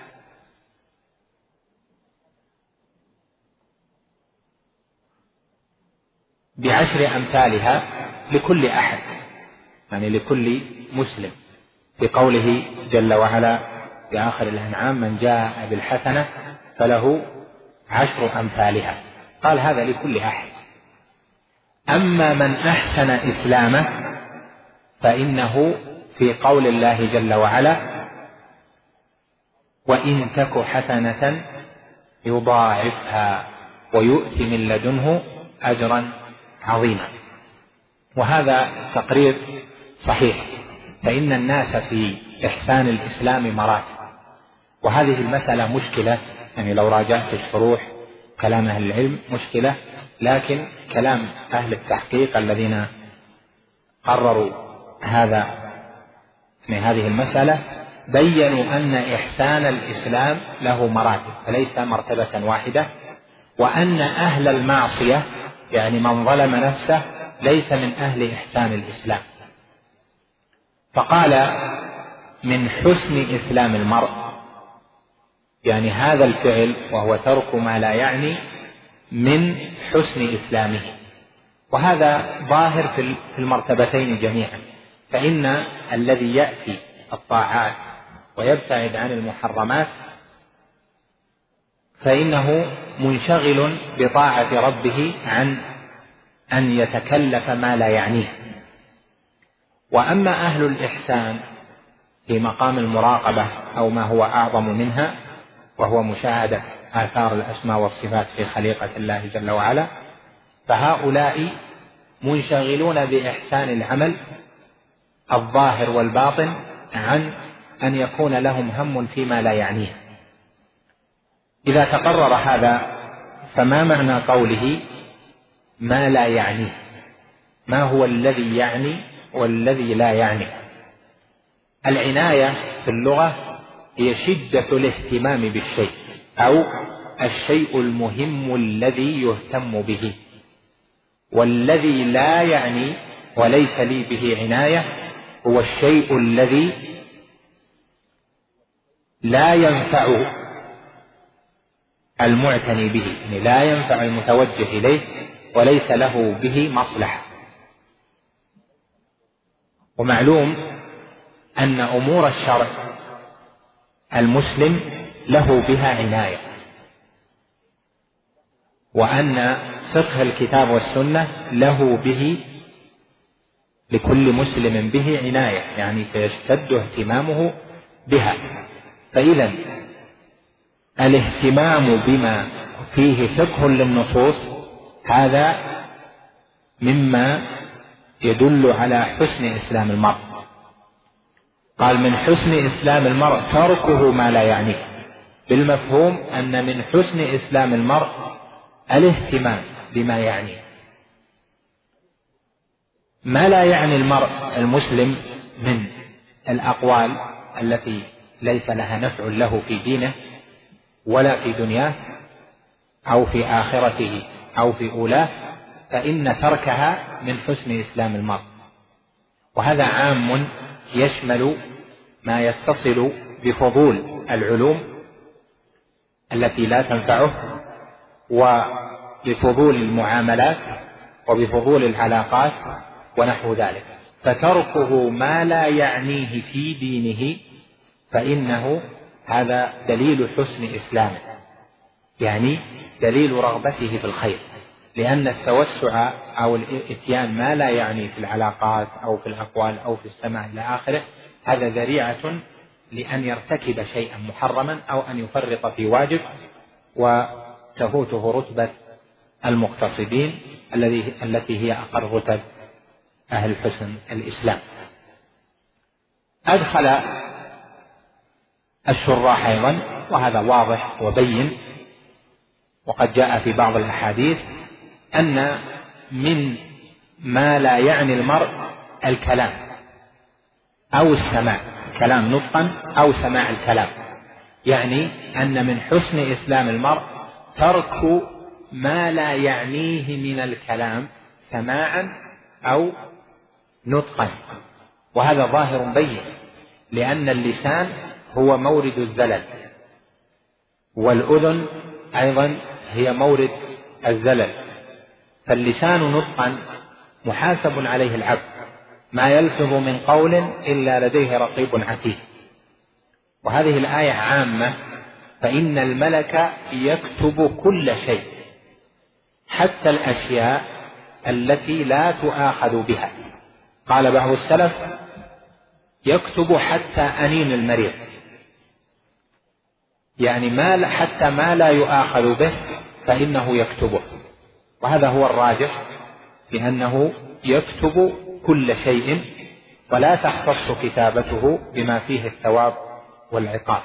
بعشر أمثالها لكل أحد، يعني لكل مسلم، في قوله جل وعلا في آخر الأنعام من جاء بالحسنة فله عشر أمثالها، قال هذا لكل أحد. أما من أحسن إسلامه فإنه في قول الله جل وعلا وإن تك حسنة يضاعفها ويؤتي من لدنه أجرا عظيما. وهذا تقرير صحيح، فإن الناس في إحسان الإسلام مراتب، وهذه المسألة مشكلة، يعني لو راجعت الشروح كلام أهل العلم مشكلة، لكن كلام أهل التحقيق الذين قرروا هذا من هذه المسألة بيّنوا أن إحسان الإسلام له مراتب فليس مرتبة واحدة، وأن أهل المعصية يعني من ظلم نفسه ليس من أهل إحسان الإسلام. فقال من حسن إسلام المرء، يعني هذا الفعل وهو ترك ما لا يعني من حسن إسلامه، وهذا ظاهر في المرتبتين جميعا. فإن الذي يأتي الطاعات ويبتعد عن المحرمات فإنه منشغل بطاعة ربه عن أن يتكلف ما لا يعنيه. وأما أهل الإحسان في مقام المراقبة أو ما هو أعظم منها وهو مشاهدة آثار الأسماء والصفات في خليقة الله جل وعلا، فهؤلاء منشغلون بإحسان العمل الظاهر والباطن عن أن يكون لهم هم فيما لا يعنيه. إذا تقرر هذا فما معنى قوله ما لا يعنيه؟ ما هو الذي يعني والذي لا يعني؟ العناية في اللغة هي شدة الاهتمام بالشيء أو الشيء المهم الذي يهتم به، والذي لا يعني وليس لي به عناية هو الشيء الذي لا ينفع المعتني به، يعني لا ينفع المتوجه إليه وليس له به مصلحة. ومعلوم أن أمور الشرع المسلم له بها عناية، وأن فقه الكتاب والسنة له به لكل مسلم به عناية، يعني سيشتد اهتمامه بها. فإذا الاهتمام بما فيه فقه للنصوص هذا مما يدل على حسن إسلام المرء. قال من حسن إسلام المرء تركه ما لا يعنيه، بالمفهوم أن من حسن إسلام المرء الاهتمام بما يعنيه. ما لا يعني المرء المسلم من الأقوال التي ليس لها نفع له في دينه ولا في دنياه أو في آخرته أو في أولاه، فإن تركها من حسن إسلام المرء. وهذا عام يشمل ما يتصل بفضول العلوم التي لا تنفعه، وبفضول المعاملات، وبفضول العلاقات ونحو ذلك. فتركه ما لا يعنيه في دينه فإنه هذا دليل حسن إسلامه، يعني دليل رغبته في الخير، لأن التوسع أو الإتيان ما لا يعني في العلاقات أو في الأقوال أو في السماع إلى آخره هذا ذريعة لأن يرتكب شيئا محرما أو أن يفرط في واجب وتفوته رتبة المقتصدين التي هي أقل رتب أهل حسن الإسلام. أدخل الشراح أيضا، وهذا واضح وبين وقد جاء في بعض الأحاديث، أن من ما لا يعني المرء الكلام أو السماع، كلام نطقا أو سماع الكلام، يعني أن من حسن إسلام المرء ترك ما لا يعنيه من الكلام سماعا أو نطقا. وهذا ظاهر بين، لأن اللسان هو مورد الزلل، والأذن أيضا هي مورد الزلل، فاللسان نطقا محاسب عليه العبد، ما يلفظ من قول إلا لديه رقيب عتيد. وهذه الآية عامة، فإن الملك يكتب كل شيء حتى الأشياء التي لا تؤاخذ بها. قال بعض السلف يكتب حتى أنين المريض، يعني ما حتى ما لا يؤاخذ به فإنه يكتبه. وهذا هو الراجح، لأنه يكتب كل شيء ولا تختص كتابته بما فيه الثواب والعقاب،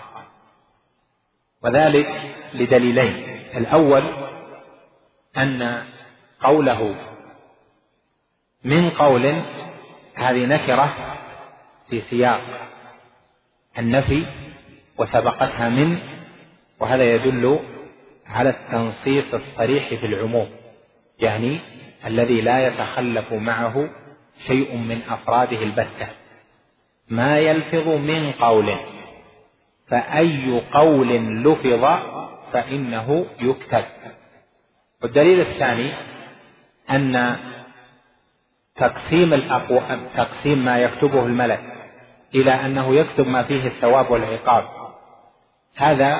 وذلك لدليلين. الأول أن قوله من قول هذه نكرة في سياق النفي وسبقتها من، وهذا يدل على التنصيص الصريح في العموم، يعني الذي لا يتخلف معه شيء من أفراده البتة. ما يلفظ من قول، فأي قول لفظ فإنه يكتب. والدليل الثاني أن تقسيم الأقوام، تقسيم ما يكتبه الملك إلى أنه يكتب ما فيه الثواب والعقاب، هذا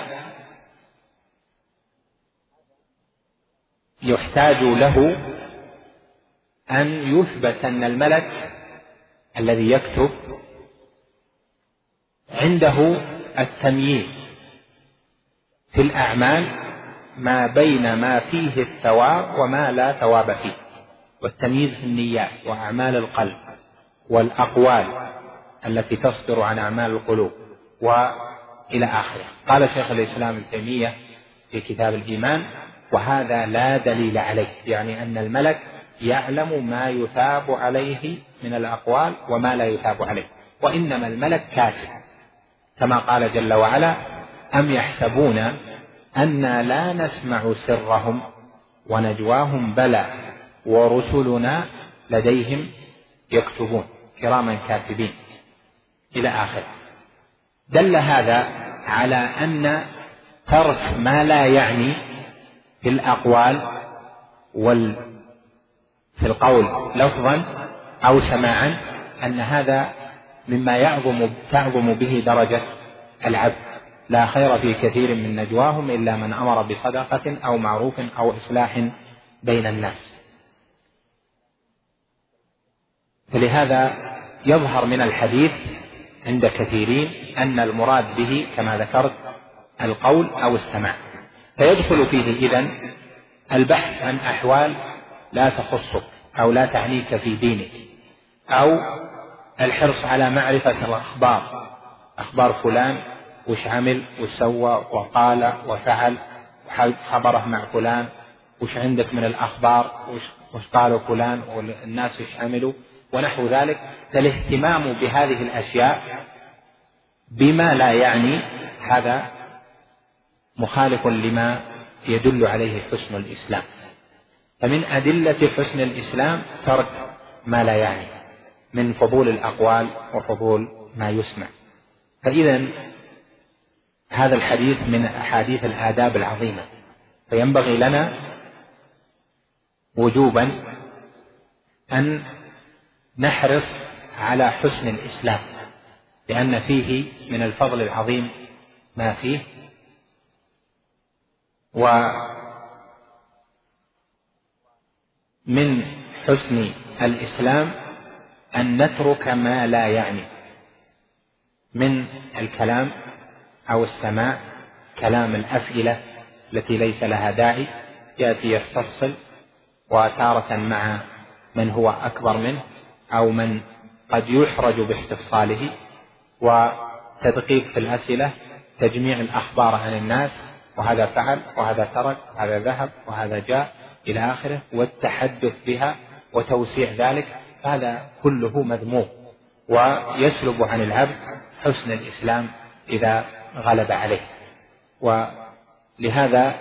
يحتاج له أن يثبت أن الملك الذي يكتب عنده التمييز في الأعمال ما بين ما فيه الثواب وما لا ثواب فيه، والتمييز في النيات وأعمال القلب والأقوال التي تصدر عن أعمال القلوب وإلى آخره. قال شيخ الإسلام ابن تيمية في كتاب الإيمان: وهذا لا دليل عليه، يعني أن الملك يعلم ما يثاب عليه من الأقوال وما لا يثاب عليه، وإنما الملك كاتب، كما قال جل وعلا: أم يحسبون أنا لا نسمع سرهم ونجواهم بلى ورسلنا لديهم يكتبون كراما كاتبين إلى آخره. دل هذا على أن ترك ما لا يعني في الأقوال وال في القول لفظا أو سماعا أن هذا مما يعظم تعظم به درجة العبد. لا خير في كثير من نجواهم إلا من أمر بصدقة أو معروف أو إصلاح بين الناس. فلهذا يظهر من الحديث عند كثيرين أن المراد به كما ذكرت القول أو السماع، فيدخل فيه إذن البحث عن أحوال لا تخصك أو لا تعنيك في دينك، أو الحرص على معرفة الأخبار، أخبار فلان وش عمل وسوى وقال وفعل، خبره مع فلان، وش عندك من الأخبار، وش قالوا فلان والناس وش عملوا ونحو ذلك. فالاهتمام بهذه الأشياء بما لا يعني هذا مخالف لما يدل عليه حسن الإسلام. فمن أدلة حسن الإسلام ترك ما لا يعني من فضول الأقوال وفضول ما يسمع. فإذا هذا الحديث من أحاديث الآداب العظيمة، فينبغي لنا وجوبا أن نحرص على حسن الإسلام، لأن فيه من الفضل العظيم ما فيه. ومن حسن الإسلام أن نترك ما لا يعني من الكلام أو السماع، كلام الأسئلة التي ليس لها داعي، يأتي يستفصل وتارة مع من هو أكبر منه أو من قد يحرج باستفصاله، وتدقيق في الأسئلة، تجميع الأخبار عن الناس، وهذا فعل وهذا ترك وهذا ذهب وهذا جاء إلى آخره، والتحدث بها وتوسيع ذلك، هذا كله مذموم ويسلب عن العبد حسن الإسلام إذا غلب عليه. ولهذا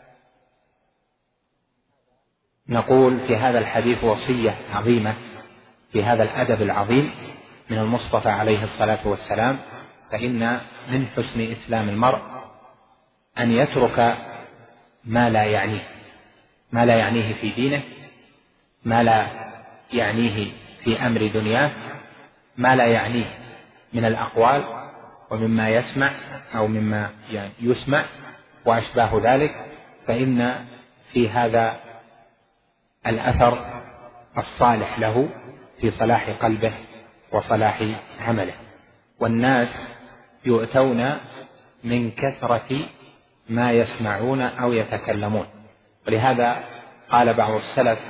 نقول في هذا الحديث وصية عظيمة في هذا الأدب العظيم من المصطفى عليه الصلاة والسلام. فإن من حسن إسلام المرء أن يترك ما لا يعنيه، ما لا يعنيه في دينه، ما لا يعنيه في أمر دنياه، ما لا يعنيه من الأقوال ومما يسمع أو مما يسمع وأشباه ذلك، فإن في هذا الأثر الصالح له في صلاح قلبه وصلاح عمله. والناس يؤتون من كثرة ما يسمعون أو يتكلمون، ولهذا قال بعض السلف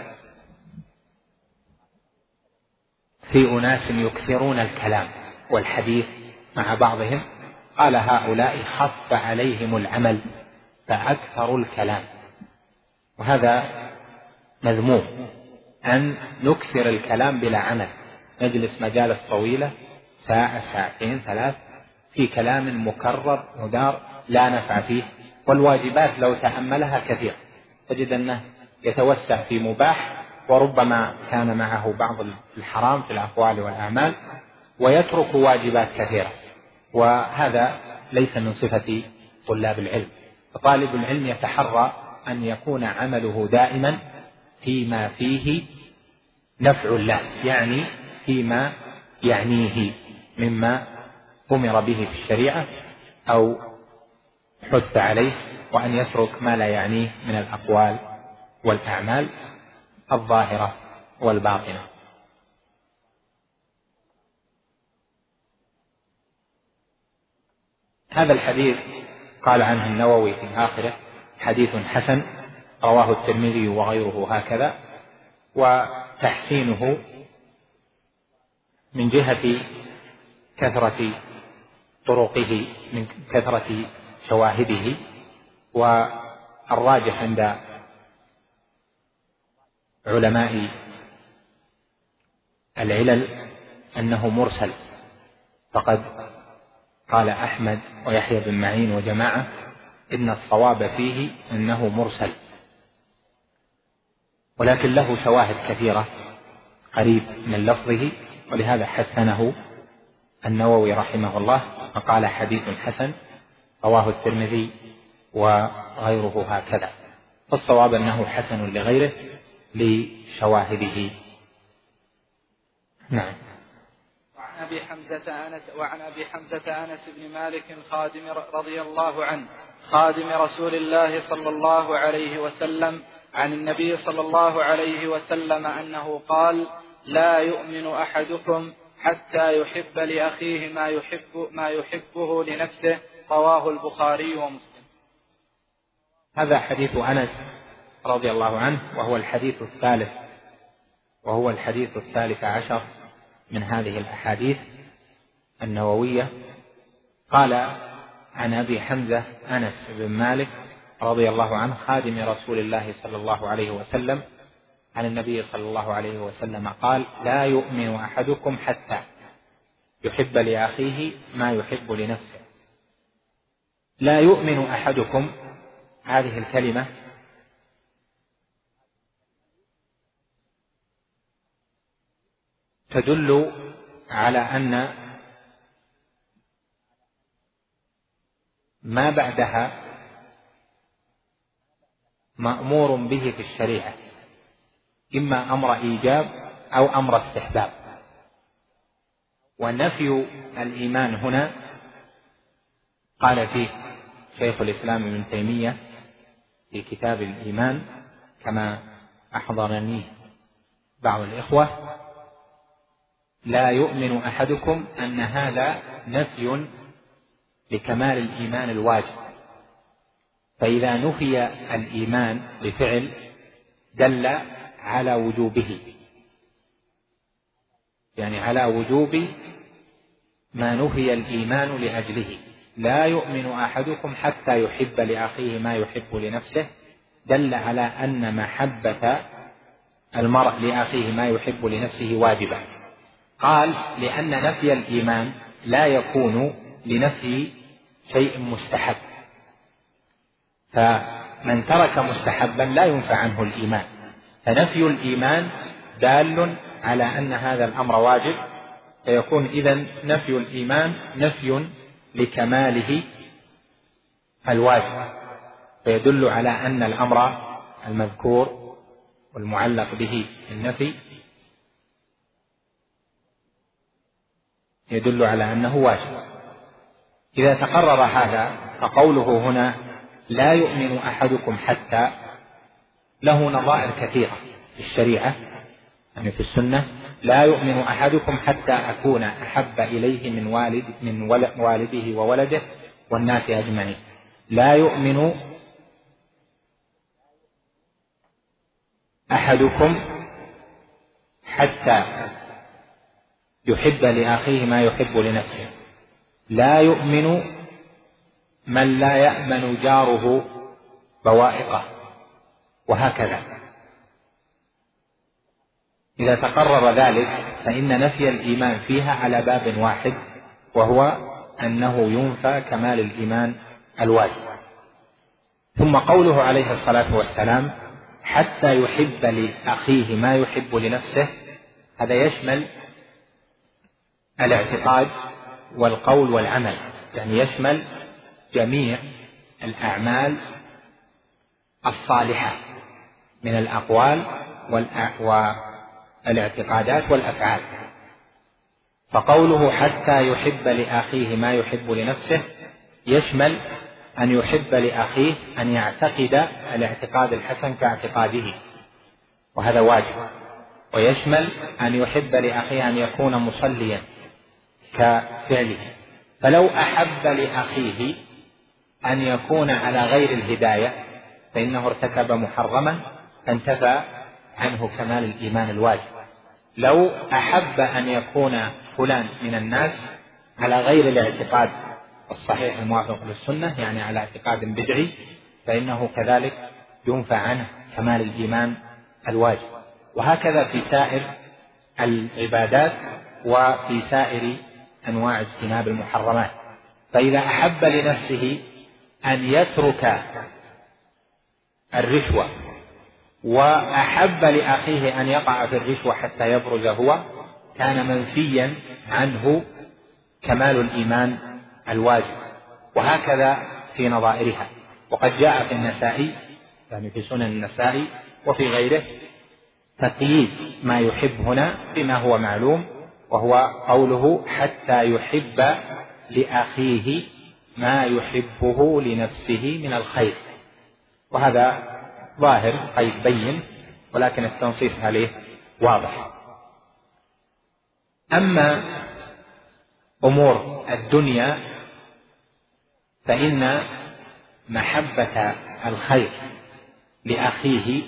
في أناس يكثرون الكلام والحديث مع بعضهم، قال هؤلاء خف عليهم العمل فأكثروا الكلام. وهذا مذموم أن نكثر الكلام بلا عمل، نجلس مجالس طويلة ساعة ساعتين ثلاث في كلام مكرر مدار لا نفع فيه، والواجبات لو تأملها كثير تجد أنه يتوسع في مباح، وربما كان معه بعض الحرام في الأقوال والأعمال، ويترك واجبات كثيرة، وهذا ليس من صفة طلاب العلم. فطالب العلم يتحرى أن يكون عمله دائما فيما فيه نفع الله، يعني فيما يعنيه مما أمر به في الشريعة أو حث عليه، وأن يترك ما لا يعنيه من الأقوال والأعمال الظاهرة والباطنة. هذا الحديث قال عنه النووي في آخره حديث حسن رواه الترمذي وغيره هكذا. وتحسينه من جهة كثرة طرقه، من كثرة شواهده، والراجح عند علماء العلل أنه مرسل، فقد قال أحمد ويحيى بن معين وجماعة إن الصواب فيه أنه مرسل، ولكن له شواهد كثيرة قريب من لفظه، ولهذا حسنه النووي رحمه الله فقال حديث حسن رواه الترمذي وغيره هكذا. فالصواب أنه حسن لغيره لشواهده. نعم. وعن أبي حمزة أنس وعن أبي حمزة أنس بن مالك خادم رضي الله عنه خادم رسول الله صلى الله عليه وسلم عن النبي صلى الله عليه وسلم أنه قال: لا يؤمن أحدكم حتى يحب لأخيه ما يحب ما يحبه لنفسه. رواه البخاري ومسلم. هذا حديث أنس رضي الله عنه، وهو الحديث الثالث وهو الحديث الثالث عشر من هذه الأحاديث النووية. قال عن أبي حمزة أنس بن مالك رضي الله عنه خادم رسول الله صلى الله عليه وسلم عن النبي صلى الله عليه وسلم قال: لا يؤمن أحدكم حتى يحب لأخيه ما يحب لنفسه. لا يؤمن أحدكم، هذه الكلمة تدل على أن ما بعدها مأمور به في الشريعة، إما أمر إيجاب أو أمر استحباب. ونفي الإيمان هنا قال فيه شيخ الإسلام ابن تيمية في كتاب الإيمان كما أحضرني بعض الإخوة: لا يؤمن أحدكم، أن هذا نفي لكمال الإيمان الواجب، فإذا نفي الإيمان بفعل دل على وجوبه، يعني على وجوب ما نفي الإيمان لأجله. لا يؤمن أحدكم حتى يحب لأخيه ما يحب لنفسه، دل على أن محبة المرء لأخيه ما يحب لنفسه واجبة. قال: لأن نفي الإيمان لا يكون لنفي شيء مستحب، فمن ترك مستحبا لا ينفع عنه الإيمان، فنفي الإيمان دال على أن هذا الأمر واجب، فيكون إذن نفي الإيمان نفي لكماله الواجب، فيدل على أن الأمر المذكور والمعلق به النفي يدل على أنه واجب. إذا تقرر هذا فقوله هنا لا يؤمن أحدكم حتى له نظائر كثيرة في الشريعة، يعني في السنة: لا يؤمن أحدكم حتى أكون أحب إليه من والد من والده وولده والناس أجمعين. لا يؤمن أحدكم حتى يحب لأخيه ما يحب لنفسه. لا يؤمن من لا يأمن جاره بوائقه، وهكذا. إذا تقرر ذلك فإن نفي الإيمان فيها على باب واحد، وهو أنه ينفى كمال الإيمان الواجب. ثم قوله عليه الصلاة والسلام: حتى يحب لأخيه ما يحب لنفسه، هذا يشمل الاعتقاد والقول والعمل، يعني يشمل جميع الأعمال الصالحة من الأقوال والاعتقادات والأفعال. فقوله حتى يحب لأخيه ما يحب لنفسه يشمل أن يحب لأخيه أن يعتقد الاعتقاد الحسن كاعتقاده، وهذا واجب. ويشمل أن يحب لأخيه أن يكون مصليا كفعله. فلو أحب لأخيه أن يكون على غير الهداية فإنه ارتكب محرما فانتفى عنه كمال الإيمان الواجب. لو أحب أن يكون فلان من الناس على غير الاعتقاد الصحيح الموافق للسنة، يعني على اعتقاد بدعي، فإنه كذلك ينفى عنه كمال الإيمان الواجب. وهكذا في سائر العبادات وفي سائر أنواع اجتناب المحرمات. فإذا أحب لنفسه أن يترك الرشوة وأحب لأخيه أن يقع في الرشوة حتى يبرز هو، كان منفيا عنه كمال الإيمان الواجب. وهكذا في نظائرها. وقد جاء في النسائي، يعني في سنن النسائي وفي غيره، تقييد ما يحب هنا بما هو معلوم، وهو قوله حتى يحب لأخيه ما يحبه لنفسه من الخير. وهذا ظاهر قيد بين، ولكن التنصيص عليه واضح. أما أمور الدنيا فإن محبة الخير لأخيه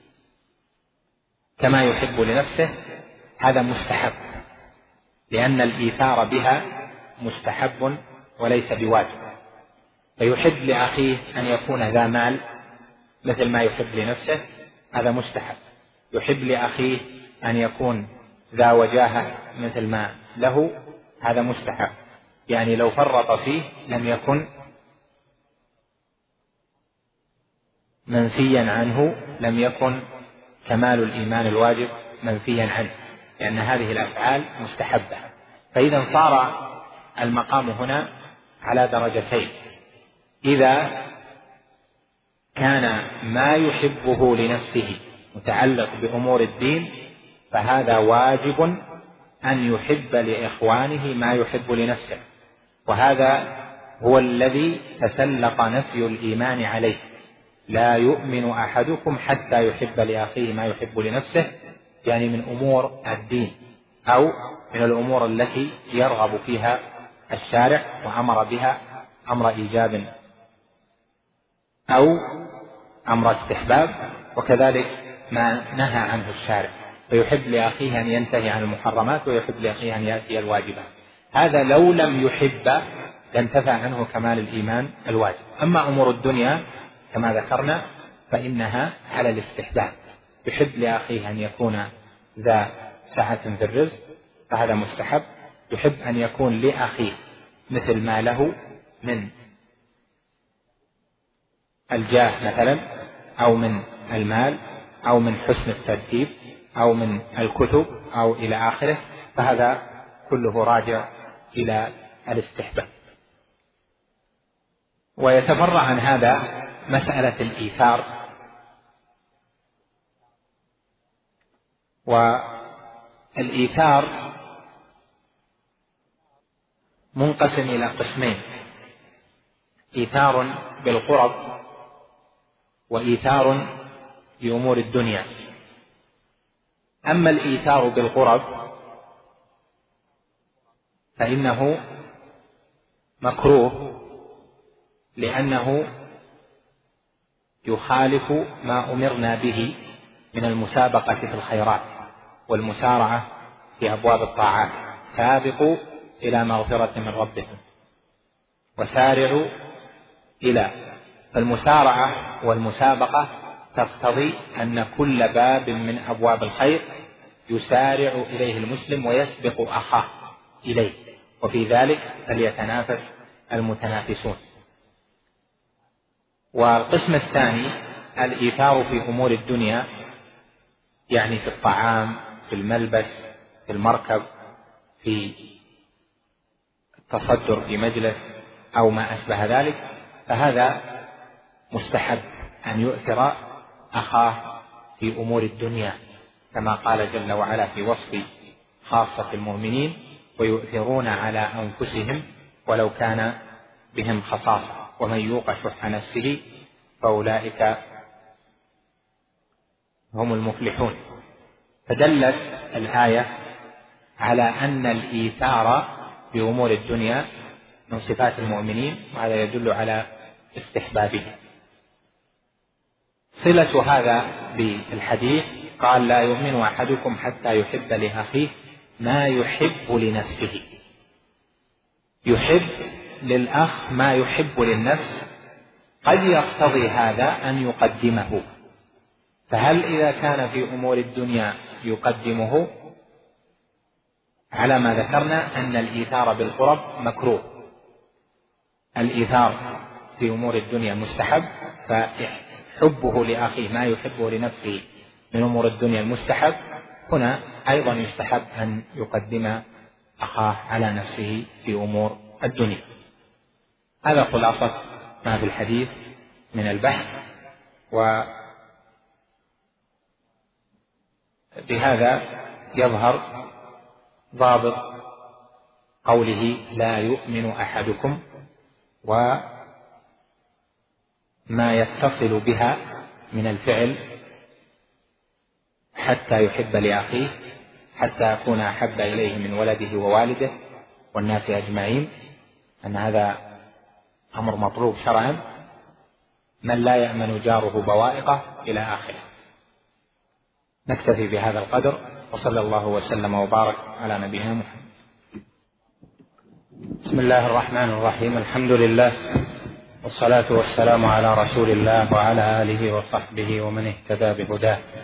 كما يحب لنفسه هذا مستحب، لأن الإيثار بها مستحب وليس بواجب. فيحب لأخيه أن يكون ذا مال مثل ما يحب لنفسه، هذا مستحب. يحب لأخيه أن يكون ذا وجاهة مثل ما له، هذا مستحب. يعني لو فرط فيه لم يكن منفيا عنه، لم يكن كمال الإيمان الواجب منفيا عنه، لأن هذه الأفعال مستحبة. فإذا صار المقام هنا على درجتين: إذا كان ما يحبه لنفسه متعلق بأمور الدين فهذا واجب أن يحب لإخوانه ما يحب لنفسه، وهذا هو الذي تسلق نفي الإيمان عليه: لا يؤمن أحدكم حتى يحب لأخيه ما يحب لنفسه، يعني من أمور الدين أو من الأمور التي يرغب فيها الشارع وأمر بها أمر إيجاب أو أمر استحباب، وكذلك ما نهى عنه الشارع. فيحب لأخيه أن ينتهي عن المحرمات ويحب لأخيه أن يأتي الواجبات. هذا لو لم يحب لانتفى عنه كمال الإيمان الواجب. أما أمور الدنيا كما ذكرنا فإنها على الاستحباب. يحب لأخيه أن يكون ذا سعة في الرزق فهذا مستحب. يحب أن يكون لأخيه مثل ما له من الجاه مثلا، أو من المال، أو من حسن الترتيب، أو من الكتب، أو إلى آخره، فهذا كله راجع إلى الاستحباب. ويتفرع عن هذا مسألة الإيثار. والإيثار منقسم إلى قسمين: إيثار بالقرب وإيثار بأمور الدنيا. أما الإيثار بالقرب فإنه مكروه، لأنه يخالف ما أمرنا به من المسابقة في الخيرات والمسارعة في أبواب الطاعات: سابقوا إلى مغفرة من ربكم وسارعوا إلى. فالمسارعة والمسابقة تقتضي أن كل باب من أبواب الخير يسارع إليه المسلم ويسبق أخاه إليه، وفي ذلك فليتنافس المتنافسون. والقسم الثاني الإيثار في أمور الدنيا، يعني في الطعام، في الملبس، في المركب، في التصدر في مجلس أو ما أشبه ذلك، فهذا مستحب أن يؤثر أخاه في أمور الدنيا، كما قال جل وعلا في وصف خاصة المؤمنين: ويؤثرون على أنفسهم ولو كان بهم خصاصة ومن يوق شح نفسه فأولئك هم المفلحون. فدلت الآية على أن الإيثار بأمور الدنيا من صفات المؤمنين، وهذا يدل على استحبابه. صلة هذا بالحديث قال لا يؤمن أحدكم حتى يحب لأخيه ما يحب لنفسه. يحب للأخ ما يحب للنفس، قد يقتضي هذا أن يقدمه، فهل إذا كان في أمور الدنيا يقدمه؟ على ما ذكرنا أن الإيثار بالقرب مكروه، الإيثار في أمور الدنيا مستحب، فحبه لأخيه ما يحبه لنفسه من أمور الدنيا المستحب، هنا أيضا يستحب أن يقدم أخاه على نفسه في أمور الدنيا. هذا خلاصة ما في الحديث من البحث، وبهذا يظهر ضابط قوله لا يؤمن أحدكم وما يتصل بها من الفعل حتى يحب لأخيه، حتى أكون أحب إليه من ولده ووالده والناس أجمعين، أن هذا أمر مطلوب شرعا، من لا يأمن جاره بوائقه إلى آخره. نكتفي بهذا القدر، وصلى الله وسلم وبارك على نبينا محمد. بسم الله الرحمن الرحيم، الحمد لله والصلاة والسلام على رسول الله وعلى آله وصحبه ومن اهتدى بهداه.